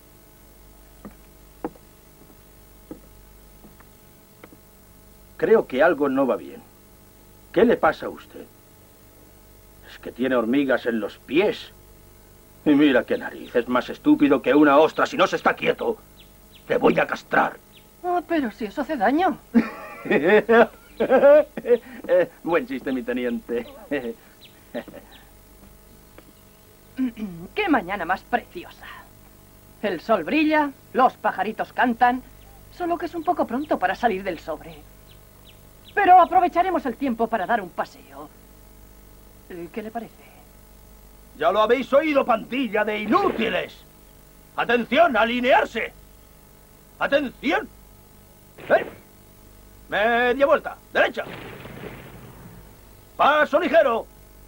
Creo que algo no va bien. ¿Qué le pasa a usted? Es que tiene hormigas en los pies. Y mira qué nariz. Es más estúpido que una ostra si no se está quieto. Te voy a castrar. Pero si eso hace daño. Buen chiste, mi teniente. ¡Qué mañana más preciosa! El sol brilla, los pajaritos cantan, solo que es un poco pronto para salir del sobre. Pero aprovecharemos el tiempo para dar un paseo. ¿Qué le parece? Ya lo habéis oído, pandilla de inútiles. ¡Atención, alinearse! ¡Atención! Media vuelta, derecha. Paso ligero.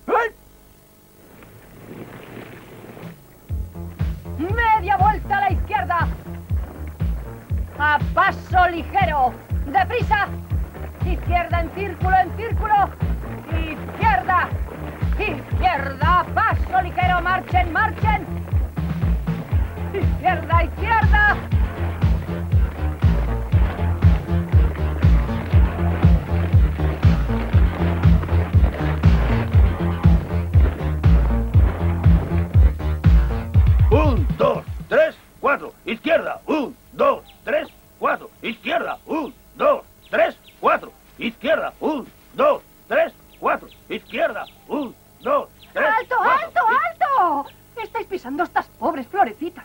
¡Media vuelta a la izquierda! ¡A paso ligero! ¡Deprisa! Izquierda en círculo, en círculo. Izquierda. Izquierda. Paso ligero. Marchen, marchen. Izquierda, izquierda. Un, dos, tres, cuatro. Izquierda. Un, dos, tres, cuatro. Izquierda. Un, dos, tres, cuatro. Izquierda. Un, dos, tres, cuatro. Izquierda. Un, dos, tres. ¡Alto, alto, alto! Estáis pisando estas pobres florecitas.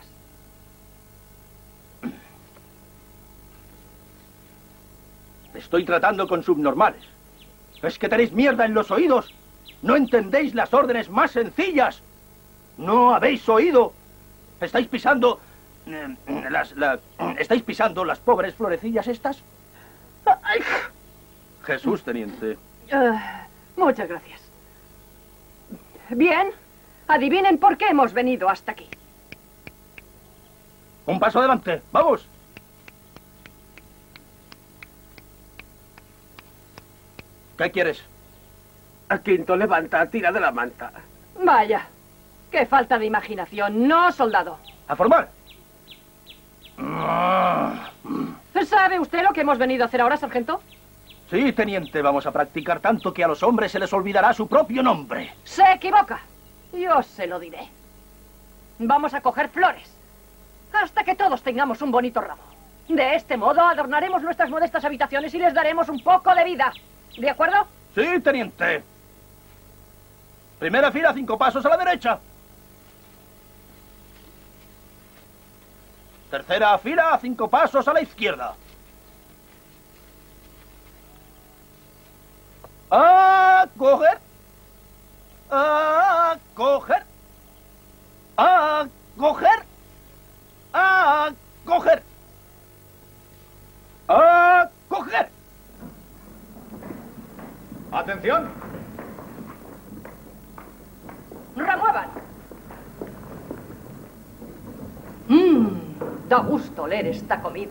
Estoy tratando con subnormales. ¿Es que tenéis mierda en los oídos? ¿No entendéis las órdenes más sencillas? ¿No habéis oído? ¿Estáis pisando... ¿Estáis pisando las pobres florecillas estas? Ay. Jesús, teniente. Muchas gracias. Bien, adivinen por qué hemos venido hasta aquí. Un paso adelante, vamos. ¿Qué quieres? A Quinto, levanta, tira de la manta. Vaya, qué falta de imaginación, no, soldado. ¡A formar! ¿Sabe usted lo que hemos venido a hacer ahora, sargento? Sí, teniente, vamos a practicar tanto que a los hombres se les olvidará su propio nombre. Se equivoca. Yo se lo diré. Vamos a coger flores, hasta que todos tengamos un bonito ramo. De este modo adornaremos nuestras modestas habitaciones y les daremos un poco de vida. ¿De acuerdo? Sí, teniente. Primera fila, 5 pasos a la derecha. Tercera fila, 5 pasos a la izquierda. ¡A coger! ¡A coger! ¡A coger! ¡A coger! ¡A coger! ¡Atención! ¡Remuevan! Da gusto oler esta comida.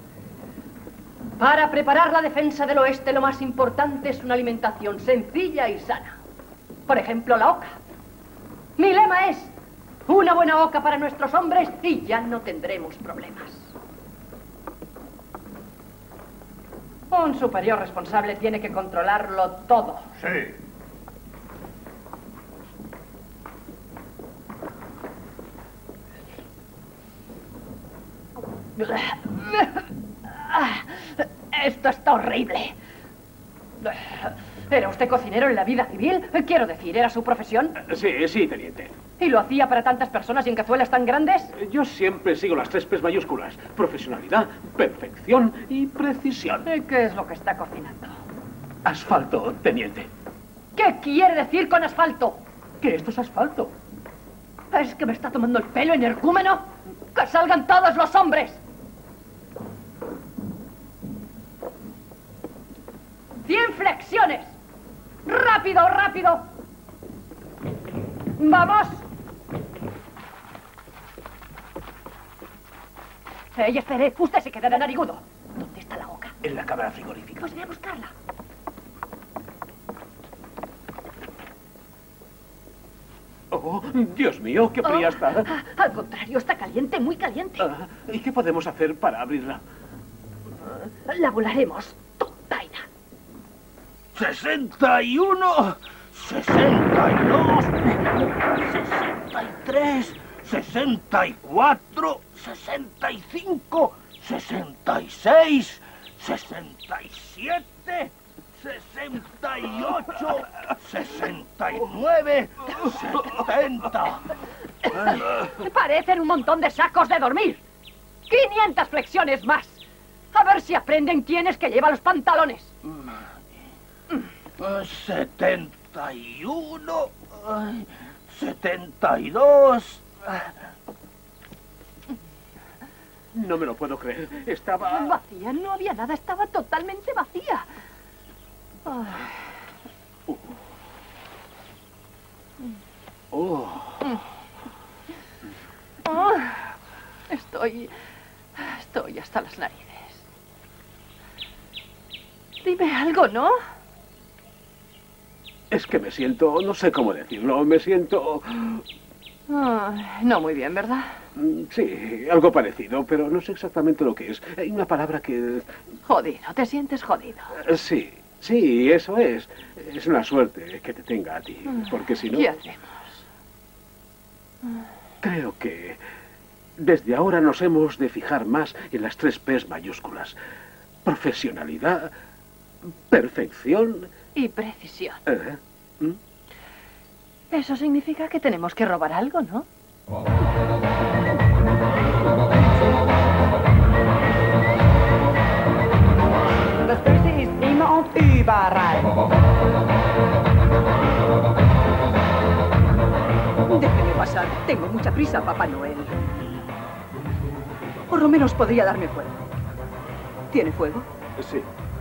Para preparar la defensa del oeste, lo más importante es una alimentación sencilla y sana. Por ejemplo, la oca. Mi lema es: una buena oca para nuestros hombres y ya no tendremos problemas. Un superior responsable tiene que controlarlo todo. Sí. Esto está horrible. ¿Era usted cocinero en la vida civil? Quiero decir, ¿era su profesión? Sí, sí, teniente. ¿Y lo hacía para tantas personas y en cazuelas tan grandes? Yo siempre sigo las 3 P's mayúsculas. Profesionalidad, perfección y precisión. ¿Qué es lo que está cocinando? Asfalto, teniente. ¿Qué quiere decir con asfalto? Que esto es asfalto. ¿Es que me está tomando el pelo, energúmeno? ¡Que salgan todos los hombres! 100 flexiones. ¡Rápido, rápido! ¡Vamos! Espere, usted se quedará narigudo. ¿Dónde está la oca? En la cámara frigorífica. Pues voy a buscarla. Oh, Dios mío, qué fría está. Al contrario, está caliente, muy caliente. ¿Y qué podemos hacer para abrirla? La volaremos. 61, 62, 63, 64, 65, 66, 67, 68, 69, 70. Parecen un montón de sacos de dormir. 500 flexiones más. A ver si aprenden quién es que lleva los pantalones. 71, 72. No me lo puedo creer. Estaba... Vacía, no había nada, estaba totalmente vacía. Estoy hasta las narices. Dime algo, ¿no? Es que me siento, no sé cómo decirlo, me siento... no muy bien, ¿verdad? Sí, algo parecido, pero no sé exactamente lo que es. Hay una palabra que... Jodido, te sientes jodido. Sí, sí, eso es. Es una suerte que te tenga a ti, porque si no... ¿Qué hacemos? Creo que desde ahora nos hemos de fijar más en las 3 P's mayúsculas. Profesionalidad, perfección... Y precisión. ¿Mm? Eso significa que tenemos que robar algo, ¿no? Das Böse ist immer und überall. Déjeme pasar. Tengo mucha prisa, Papá Noel. Por lo menos podría darme fuego. ¿Tiene fuego? Sí.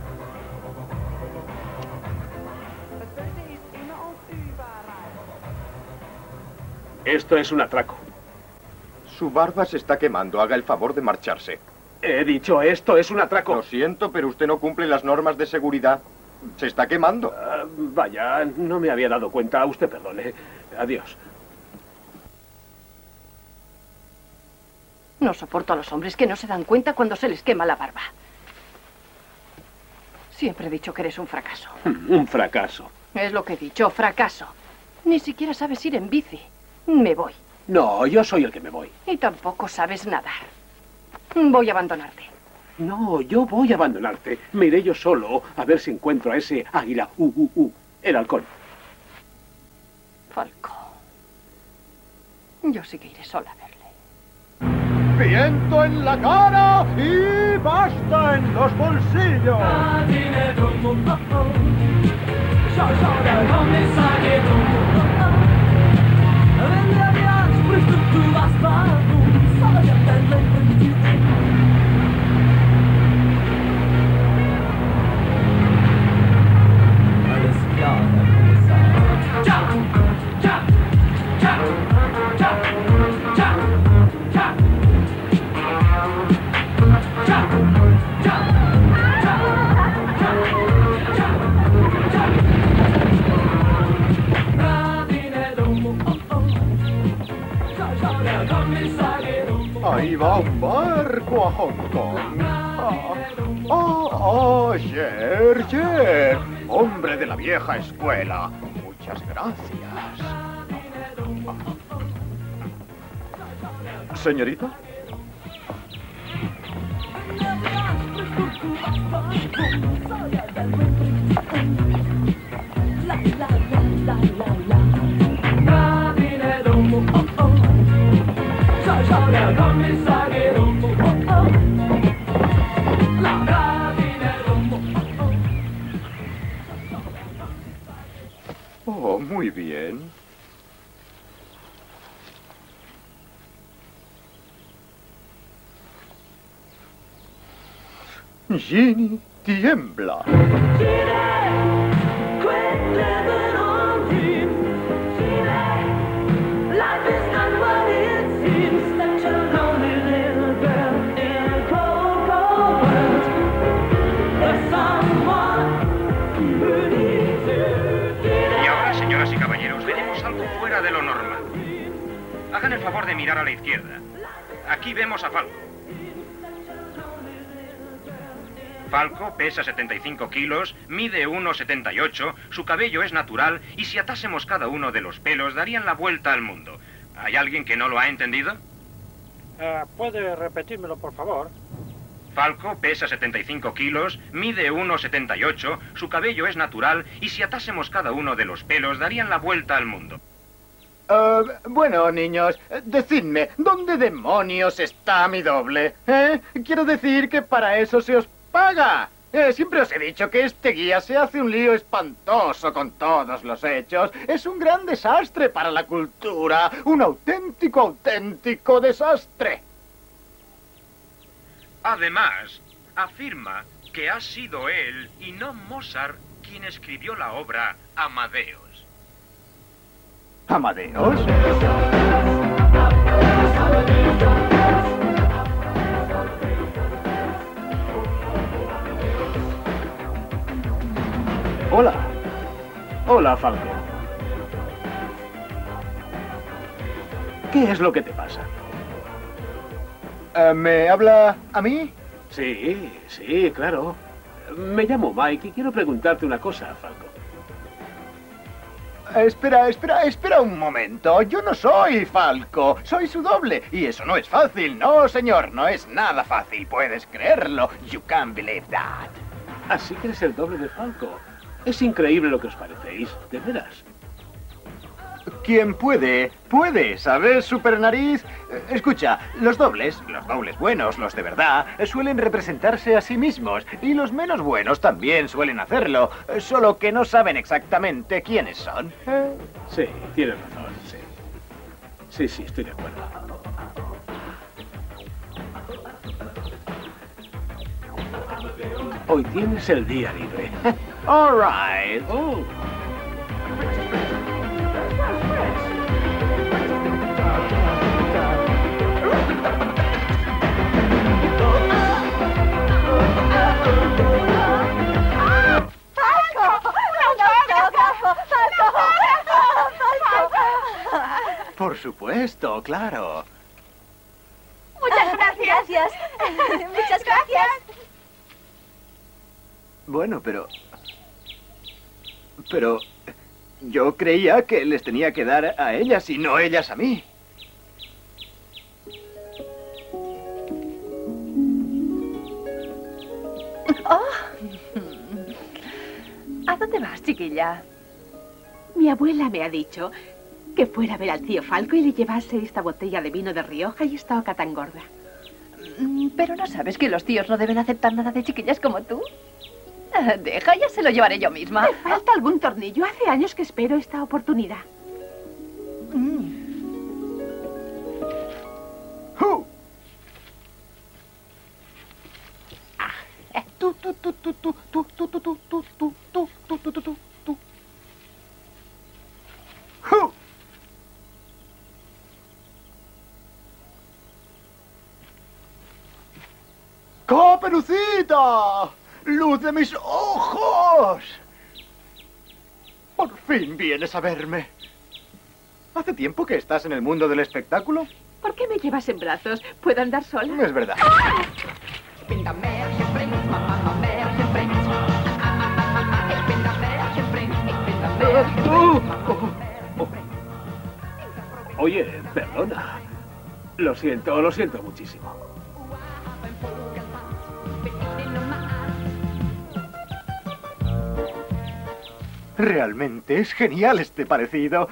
Esto es un atraco. Su barba se está quemando. Haga el favor de marcharse. He dicho, esto es un atraco. Lo siento, pero usted no cumple las normas de seguridad. Se está quemando. Vaya, no me había dado cuenta. Usted perdone. Adiós. No soporto a los hombres que no se dan cuenta cuando se les quema la barba. Siempre he dicho que eres un fracaso. Un fracaso. Es lo que he dicho, fracaso. Ni siquiera sabes ir en bici. Me voy. No, yo soy el que me voy. Y tampoco sabes nadar. Voy a abandonarte. No, yo voy a abandonarte. Me iré yo solo a ver si encuentro a ese águila. El halcón. Falco. Yo sí que iré sola a verle. Viento en la cara y pasta en los bolsillos. Ahí va un barco a Hong Kong. Jer, hombre de la vieja escuela. Muchas gracias. Señorita. Oh, muy bien. Ginny tiembla. Y ahora, señoras y caballeros, veremos algo fuera de lo normal. Hagan el favor de mirar a la izquierda. Aquí vemos a Falco. Falco pesa 75 kilos, mide 1,78, su cabello es natural y si atásemos cada uno de los pelos darían la vuelta al mundo. ¿Hay alguien que no lo ha entendido? ¿Puede repetírmelo, por favor? Falco pesa 75 kilos, mide 1,78, su cabello es natural y si atásemos cada uno de los pelos darían la vuelta al mundo. Bueno, niños, decidme, ¿dónde demonios está mi doble? Quiero decir que para eso se os paga. Siempre os he dicho que este guía se hace un lío espantoso con todos los hechos. Es un gran desastre para la cultura. Un auténtico desastre. Además, afirma que ha sido él y no Mozart quien escribió la obra Amadeus. ¿Amadeus? Hola. Hola, Falco. ¿Qué es lo que te pasa? ¿Me habla a mí? Sí, sí, claro. Me llamo Mike y quiero preguntarte una cosa, Falco. Espera un momento. Yo no soy Falco, soy su doble. Y eso no es fácil, no, señor. No es nada fácil, puedes creerlo. You can't believe that. Así que eres el doble de Falco. Es increíble lo que os parecéis, de veras. ¿Quién puede? Puede, ¿sabes, supernariz? Escucha, los dobles buenos, los de verdad, suelen representarse a sí mismos. Y los menos buenos también suelen hacerlo. Solo que no saben exactamente quiénes son. Sí, tienes razón, sí. Sí, sí, estoy de acuerdo. Hoy tienes el día libre. All right. Oh. Por supuesto, claro. Muchas gracias. Muchas gracias. Bueno, pero yo creía que les tenía que dar a ellas y no ellas a mí. Oh. ¿A dónde vas, chiquilla? Mi abuela me ha dicho que fuera a ver al tío Falco y le llevase esta botella de vino de Rioja y esta oca tan gorda. Pero ¿no sabes que los tíos no deben aceptar nada de chiquillas como tú? Deja, ya se lo llevaré yo misma. Me falta algún tornillo. Hace años que espero esta oportunidad. ¡Caperucita! ¡Luz de mis ojos! Por fin vienes a verme. ¿Hace tiempo que estás en el mundo del espectáculo? ¿Por qué me llevas en brazos? ¿Puedo andar sola? Es verdad. Oye, perdona. Lo siento muchísimo. Realmente es genial este parecido.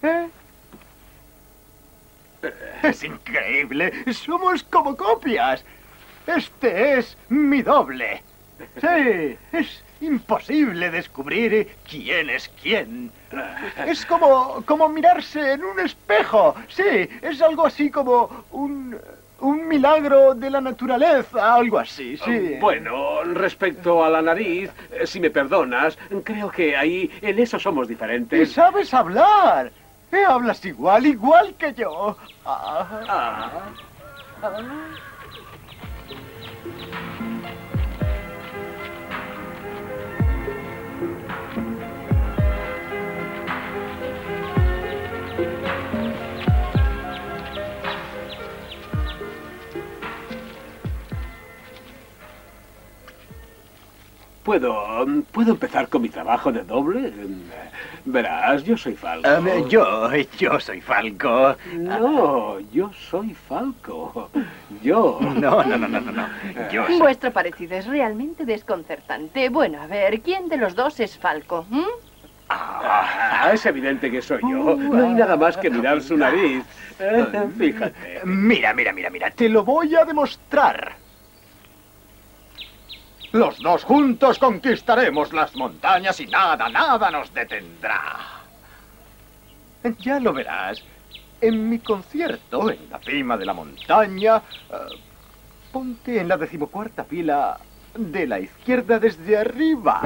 Es increíble. Somos como copias. Este es mi doble. Sí, es imposible descubrir quién es quién. Es como mirarse en un espejo. Sí, es algo así como un milagro de la naturaleza, algo así, sí. Bueno, respecto a la nariz, si me perdonas, creo que ahí, en eso somos diferentes. ¡Y sabes hablar! Hablas igual que yo. ¿Puedo empezar con mi trabajo de doble? Verás, yo soy Falco. Yo soy Falco. No, yo soy Falco. Yo. No. Yo soy... Vuestro parecido es realmente desconcertante. Bueno, a ver, ¿quién de los dos es Falco? Es evidente que soy yo. No hay nada más que mirar su nariz. Fíjate. Mira. Te lo voy a demostrar. Los dos juntos conquistaremos las montañas y nada nos detendrá. Ya lo verás. En mi concierto, en la cima de la montaña, ponte en la 14ª fila de la izquierda desde arriba.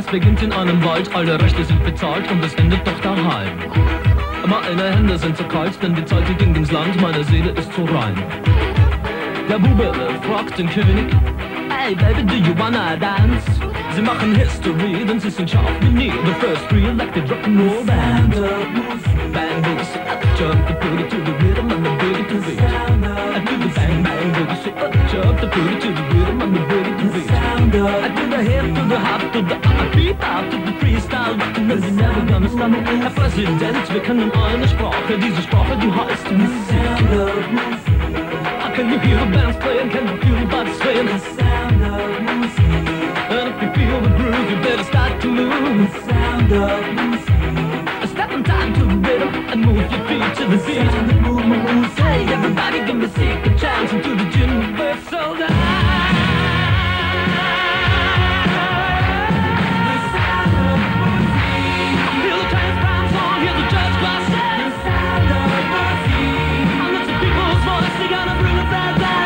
Es beginnt in einem Wald, alle Rechte sind bezahlt und es endet doch daheim. Meine Hände sind zu kalt, denn die Zeit die ging ins Land, meine Seele ist zu rein. Der Bube fragt den König, hey baby, do you wanna dance? Sie machen History, denn sie sind scharf wie nie. The first re-elected rock'n'roll band. Bang boogie, so up jump the boogie to the rhythm and the boogie to beat. I do the bang bang boogie, so up jump the boogie to the rhythm and the boogie to beat. I do the hip to the hop to the beat out to the freestyle rockin' and you're never gonna stop me. Herr Präsident, wir kennen eine Sprache, diese Sprache, die heißt Musik. Can you hear the bands playing? Can you feel the body swaying? The sound of music. And if you feel the groove, you better start to move. The sound of music. Step in time to the rhythm and move your feet to the beat. Hey, everybody, give me a secret chance into the universal dance. The sound of music. I feel the transcribe song, hear the judge class say. The sound of music. And it's the people's voice, they gotta bring it back down.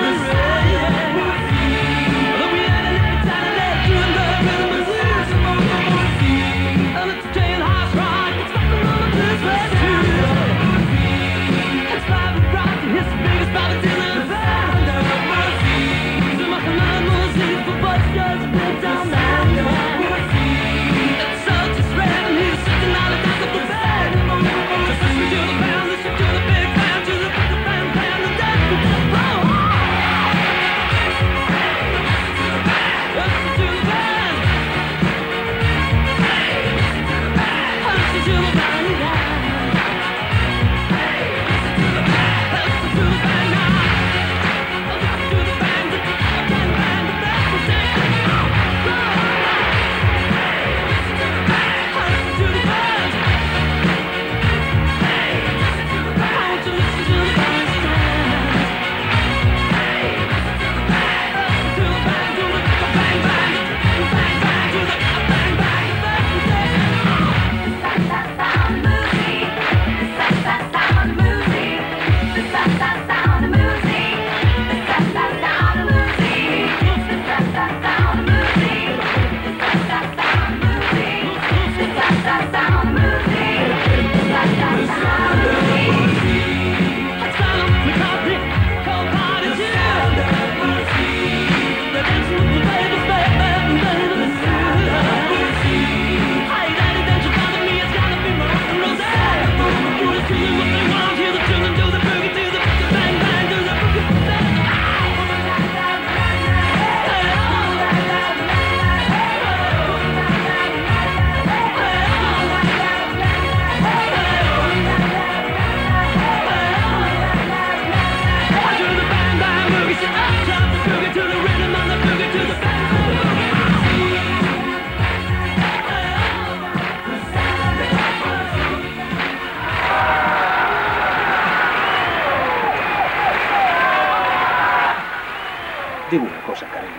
Dime una cosa, cariño.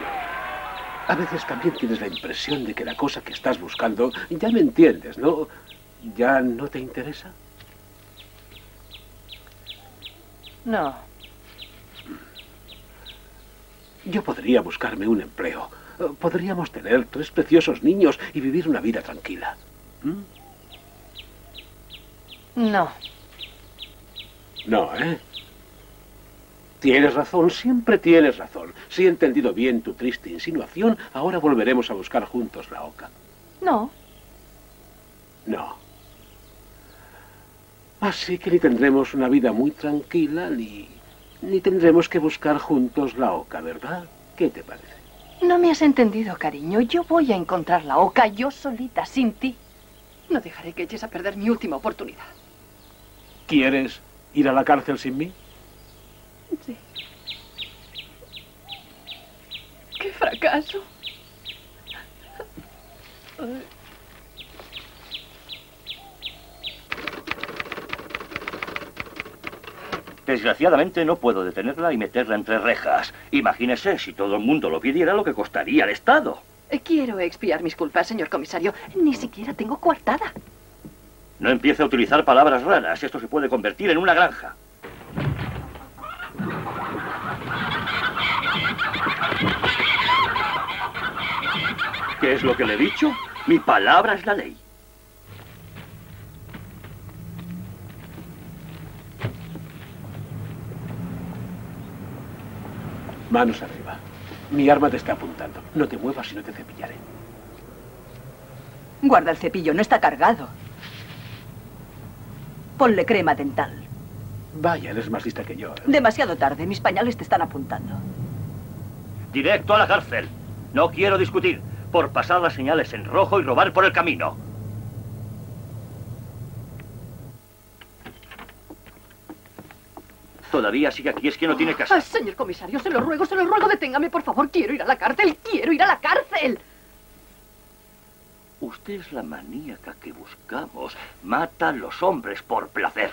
A veces también tienes la impresión de que la cosa que estás buscando, ya me entiendes, ¿no? ¿Ya no te interesa? No. Yo podría buscarme un empleo. Podríamos tener 3 preciosos niños y vivir una vida tranquila. No. No, ¿eh? Tienes razón, siempre tienes razón. Si he entendido bien tu triste insinuación, ahora volveremos a buscar juntos la oca. No. No. Así que ni tendremos una vida muy tranquila, ni tendremos que buscar juntos la oca, ¿verdad? ¿Qué te parece? No me has entendido, cariño. Yo voy a encontrar la oca yo solita, sin ti. No dejaré que eches a perder mi última oportunidad. ¿Quieres ir a la cárcel sin mí? Sí. ¡Qué fracaso! Ay. Desgraciadamente no puedo detenerla y meterla entre rejas. Imagínese si todo el mundo lo pidiera lo que costaría al Estado. Quiero expiar mis culpas, señor comisario. Ni siquiera tengo coartada. No empiece a utilizar palabras raras. Esto se puede convertir en una granja. ¿Qué es lo que le he dicho? Mi palabra es la ley. Manos arriba. Mi arma te está apuntando. No te muevas y no te cepillaré. Guarda el cepillo, no está cargado. Ponle crema dental. Vaya, eres más lista que yo. Demasiado tarde, mis pañales te están apuntando. Directo a la cárcel. No quiero discutir. Por pasar las señales en rojo y robar por el camino. Todavía sigue aquí, es que no tiene casa. Ah, señor comisario, se lo ruego, deténgame, por favor. Quiero ir a la cárcel, quiero ir a la cárcel. Usted es la maníaca que buscamos. Mata a los hombres por placer.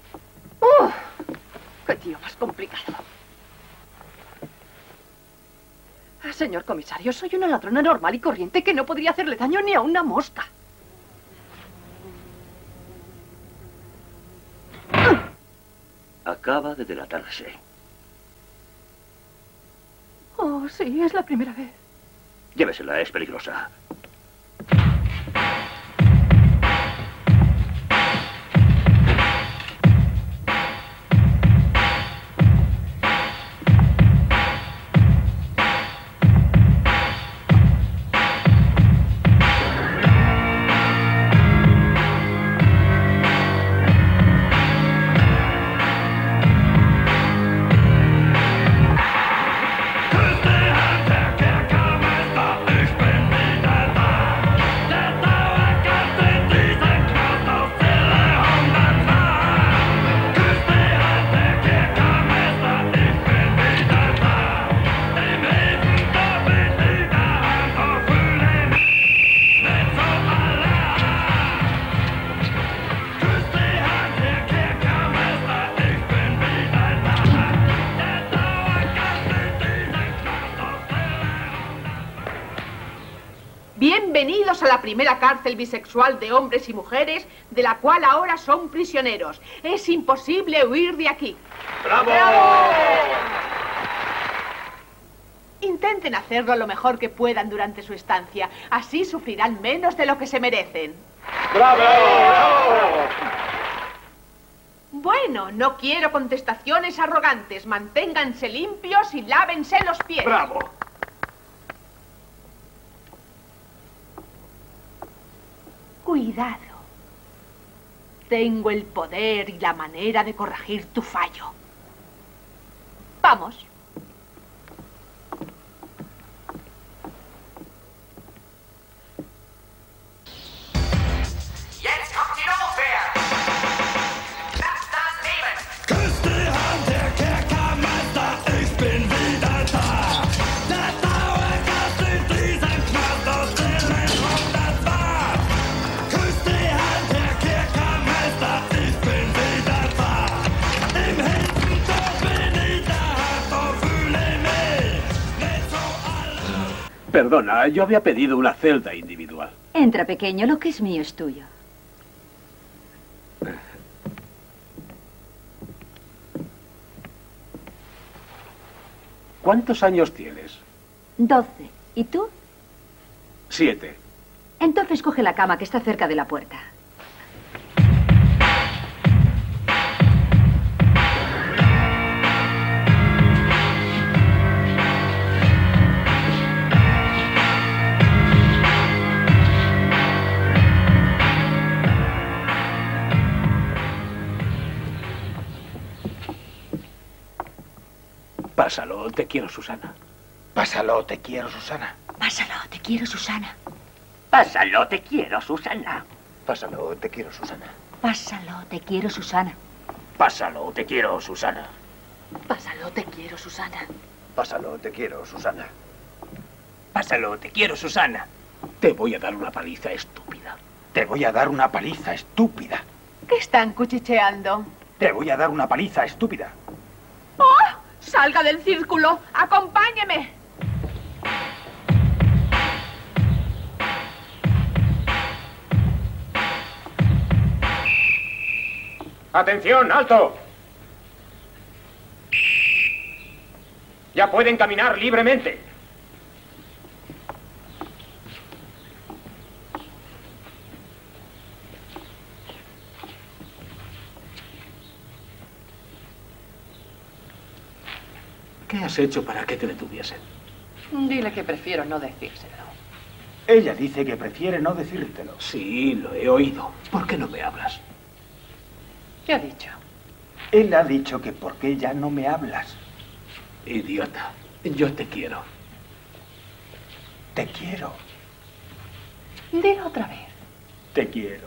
¡Qué tío más complicado! Ah, señor comisario, soy una ladrona normal y corriente que no podría hacerle daño ni a una mosca. Acaba de delatarse. Oh, sí, es la primera vez. Llévesela, es peligrosa. Bienvenidos a la primera cárcel bisexual de hombres y mujeres, de la cual ahora son prisioneros. Es imposible huir de aquí. ¡Bravo! Intenten hacerlo lo mejor que puedan durante su estancia. Así sufrirán menos de lo que se merecen. ¡Bravo! Bueno, no quiero contestaciones arrogantes. Manténganse limpios y lávense los pies. ¡Bravo! Cuidado. Tengo el poder y la manera de corregir tu fallo. Vamos. Perdona, yo había pedido una celda individual. Entra, pequeño, lo que es mío es tuyo. ¿Cuántos años tienes? 12. ¿Y tú? 7. Entonces coge la cama que está cerca de la puerta. Pásalo, te quiero, Susana. Pásalo, te quiero, Susana. Pásalo, te quiero, Susana. Pásalo, te quiero, Susana. Pásalo, te quiero, Susana. Pásalo, te quiero, Susana. Pásalo, te quiero, Susana. Pásalo, te quiero, Susana. Pásalo, te quiero, Susana. Pásalo, te quiero, Susana. Te voy a dar una paliza estúpida. Te voy a dar una paliza estúpida. ¿Qué están cuchicheando? Te voy a dar una paliza estúpida. ¡Oh! ¡Salga del círculo! ¡Acompáñeme! ¡Atención, alto! Ya pueden caminar libremente. ¿Qué has hecho para que te detuviesen? Dile que prefiero no decírselo. Ella dice que prefiere no decírtelo. Sí, lo he oído. ¿Por qué no me hablas? ¿Qué ha dicho? Él ha dicho que por qué ya no me hablas. Idiota, yo te quiero. Te quiero. Dilo otra vez. Te quiero.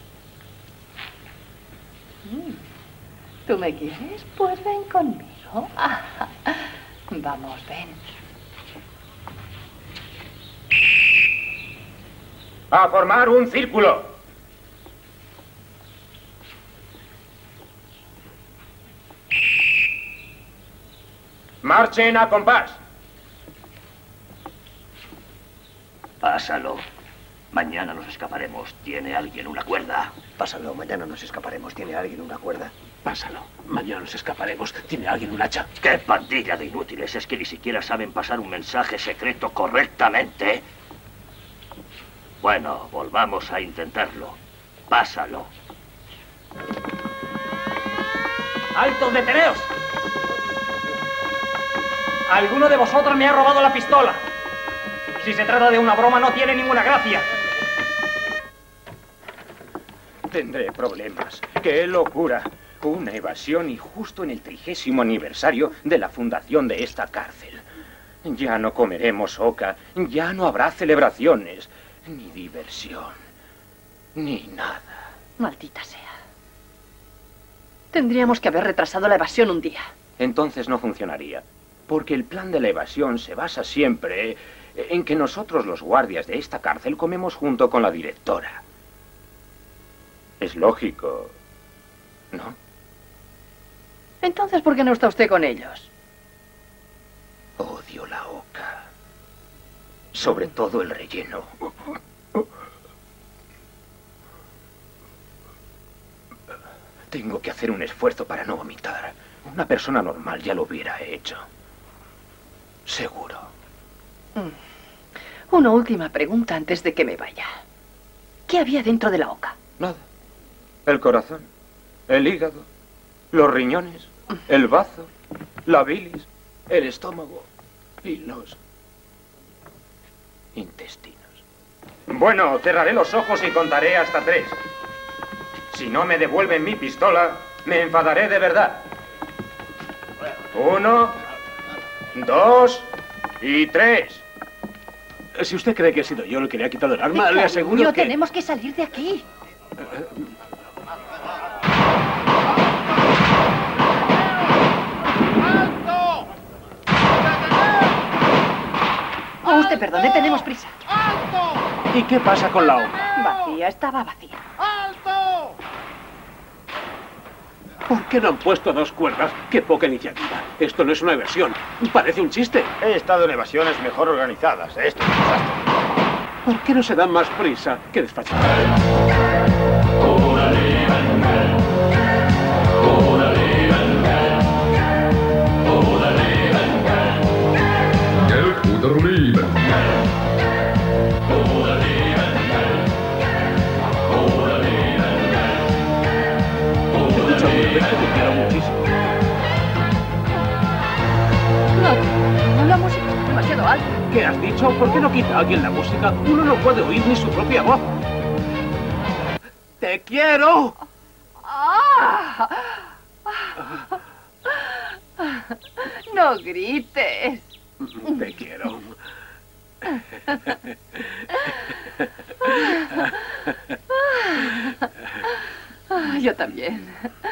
¿Tú me quieres? Pues ven conmigo. Vamos, ven. A formar un círculo. Marchen a compás. Pásalo. Mañana nos escaparemos. ¿Tiene alguien una cuerda? Pásalo, mañana nos escaparemos. ¿Tiene alguien una cuerda? Pásalo. Mañana nos escaparemos. ¿Tiene alguien un hacha? ¡Qué pandilla de inútiles! Es que ni siquiera saben pasar un mensaje secreto correctamente. Bueno, volvamos a intentarlo. Pásalo. ¡Alto, deteneos! Alguno de vosotros me ha robado la pistola. Si se trata de una broma, no tiene ninguna gracia. Tendré problemas. ¡Qué locura! Una evasión y justo en el 30º aniversario de la fundación de esta cárcel. Ya no comeremos oca, ya no habrá celebraciones, ni diversión, ni nada. Maldita sea. Tendríamos que haber retrasado la evasión un día. Entonces no funcionaría, porque el plan de la evasión se basa siempre en que nosotros los guardias de esta cárcel comemos junto con la directora. Es lógico, ¿no? Entonces, ¿por qué no está usted con ellos? Odio la oca. Sobre todo el relleno. Tengo que hacer un esfuerzo para no vomitar. Una persona normal ya lo hubiera hecho. Seguro. Una última pregunta antes de que me vaya. ¿Qué había dentro de la oca? Nada. El corazón, el hígado, los riñones, el bazo, la bilis, el estómago y los intestinos. Bueno, cerraré los ojos y contaré hasta 3. Si no me devuelven mi pistola, me enfadaré de verdad. 1, 2 y 3. Si usted cree que he sido yo el que le ha quitado el arma, le aseguro que... tenemos que salir de aquí. Oh, usted perdone, tenemos prisa. ¿Y qué pasa con la oca? Vacía, estaba vacía. ¿Por qué no han puesto 2 cuerdas? ¡Qué poca iniciativa! Esto no es una evasión. Parece un chiste. He estado en evasiones mejor organizadas. Esto es un desastre. ¿Por qué no se dan más prisa que desfachar? La música es demasiado alta. ¿Qué has dicho? ¿Por qué no quita alguien la música? Uno no puede oír ni su propia voz. ¡Te quiero! No grites. Te quiero. Yo también.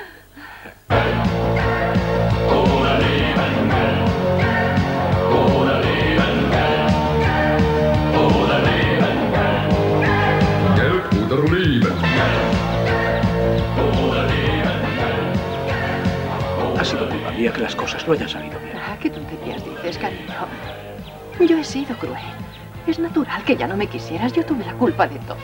Ha sido culpa mía que las cosas no hayan salido bien. ¿Qué tonterías dices, cariño? Yo he sido cruel. Es natural que ya no me quisieras. Yo tuve la culpa de todo.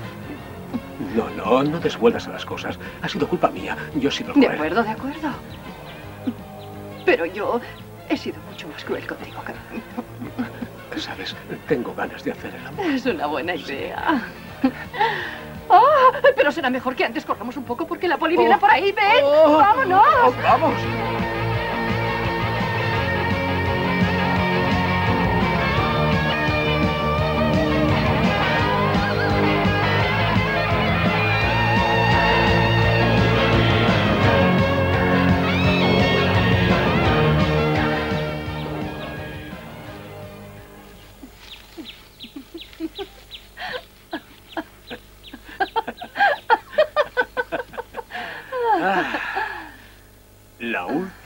No des vueltas a las cosas. Ha sido culpa mía. Yo he sido De cruel. acuerdo, de acuerdo. Pero yo he sido mucho más cruel contigo, cariño. ¿Sabes? Tengo ganas de hacer el amor. Es una buena idea. ¡Ah! Pero será mejor que antes corramos un poco porque la poli viene por ahí. ¡Ven! ¡Vámonos! ¡Vamos!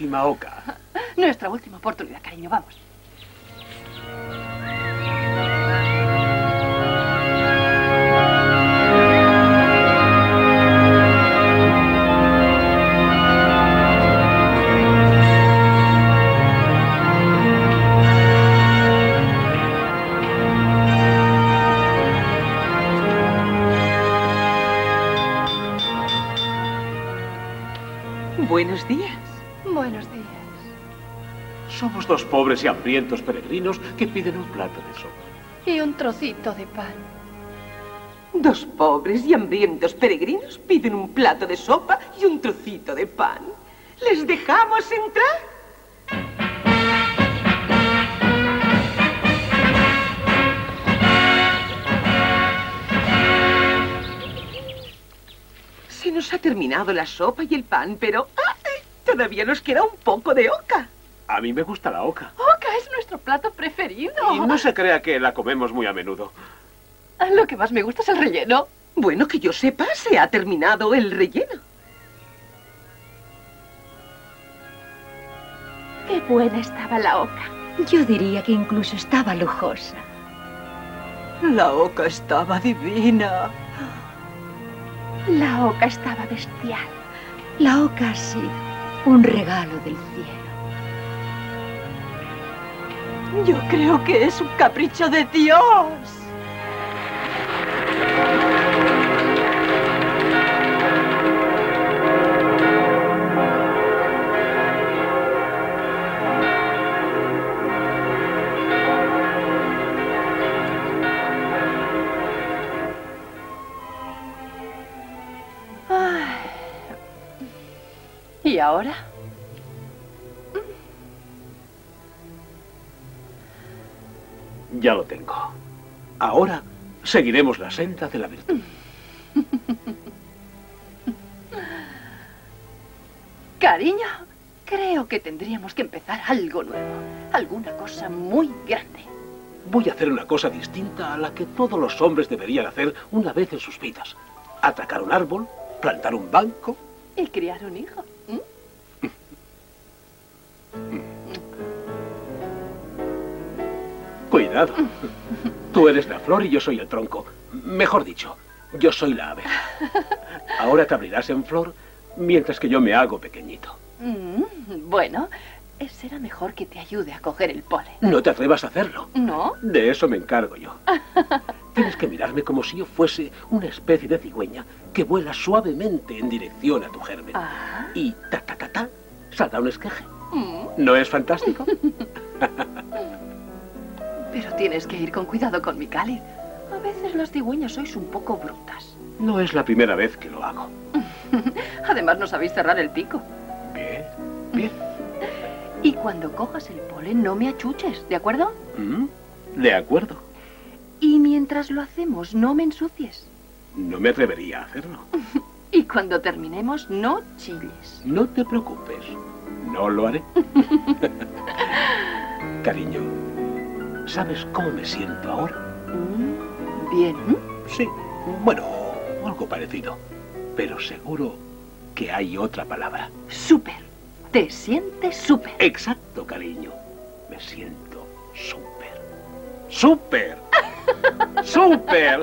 última oca. Nuestra última oportunidad, cariño, vamos. Buenos días. Buenos días. Somos dos pobres y hambrientos peregrinos que piden un plato de sopa. Y un trocito de pan. Dos pobres y hambrientos peregrinos piden un plato de sopa y un trocito de pan. ¿Les dejamos entrar? Se nos ha terminado la sopa y el pan, pero todavía nos queda un poco de oca. A mí me gusta la oca. Oca es nuestro plato preferido. Y no se crea que la comemos muy a menudo. Lo que más me gusta es el relleno. Bueno, que yo sepa, se ha terminado el relleno. Qué buena estaba la oca. Yo diría que incluso estaba lujosa. La oca estaba divina. La oca estaba bestial. La oca ha sido un regalo del cielo. Yo creo que es un capricho de Dios. ¿Y ahora? Ya lo tengo. Ahora seguiremos la senda de la virtud. Cariño, creo que tendríamos que empezar algo nuevo. Alguna cosa muy grande. Voy a hacer una cosa distinta a la que todos los hombres deberían hacer una vez en sus vidas. Atracar un árbol, plantar un banco. Y criar un hijo. Cuidado. Tú eres la flor y yo soy el tronco. Mejor dicho, yo soy la ave. Ahora te abrirás en flor mientras que yo me hago pequeñito. Bueno, será mejor que te ayude a coger el polen. No te atrevas a hacerlo. ¿No? De eso me encargo yo. Tienes que mirarme como si yo fuese una especie de cigüeña que vuela suavemente en dirección a tu germen. Y ta, ta, ta, ta, saldrá un esqueje. ¿No es fantástico? Pero tienes que ir con cuidado con mi cáliz. A veces las cigüeñas sois un poco brutas. No es la primera vez que lo hago. Además no sabéis cerrar el pico. Bien, bien. Y cuando cojas el polen no me achuches, ¿de acuerdo? De acuerdo. Y mientras lo hacemos, no me ensucies. No me atrevería a hacerlo. Y cuando terminemos, no chilles. No te preocupes. No lo haré. Cariño, ¿sabes cómo me siento ahora? Bien. Sí, bueno, algo parecido. Pero seguro que hay otra palabra. Súper. Te sientes súper. Exacto, cariño. Me siento súper. ¡Súper! ¡Súper!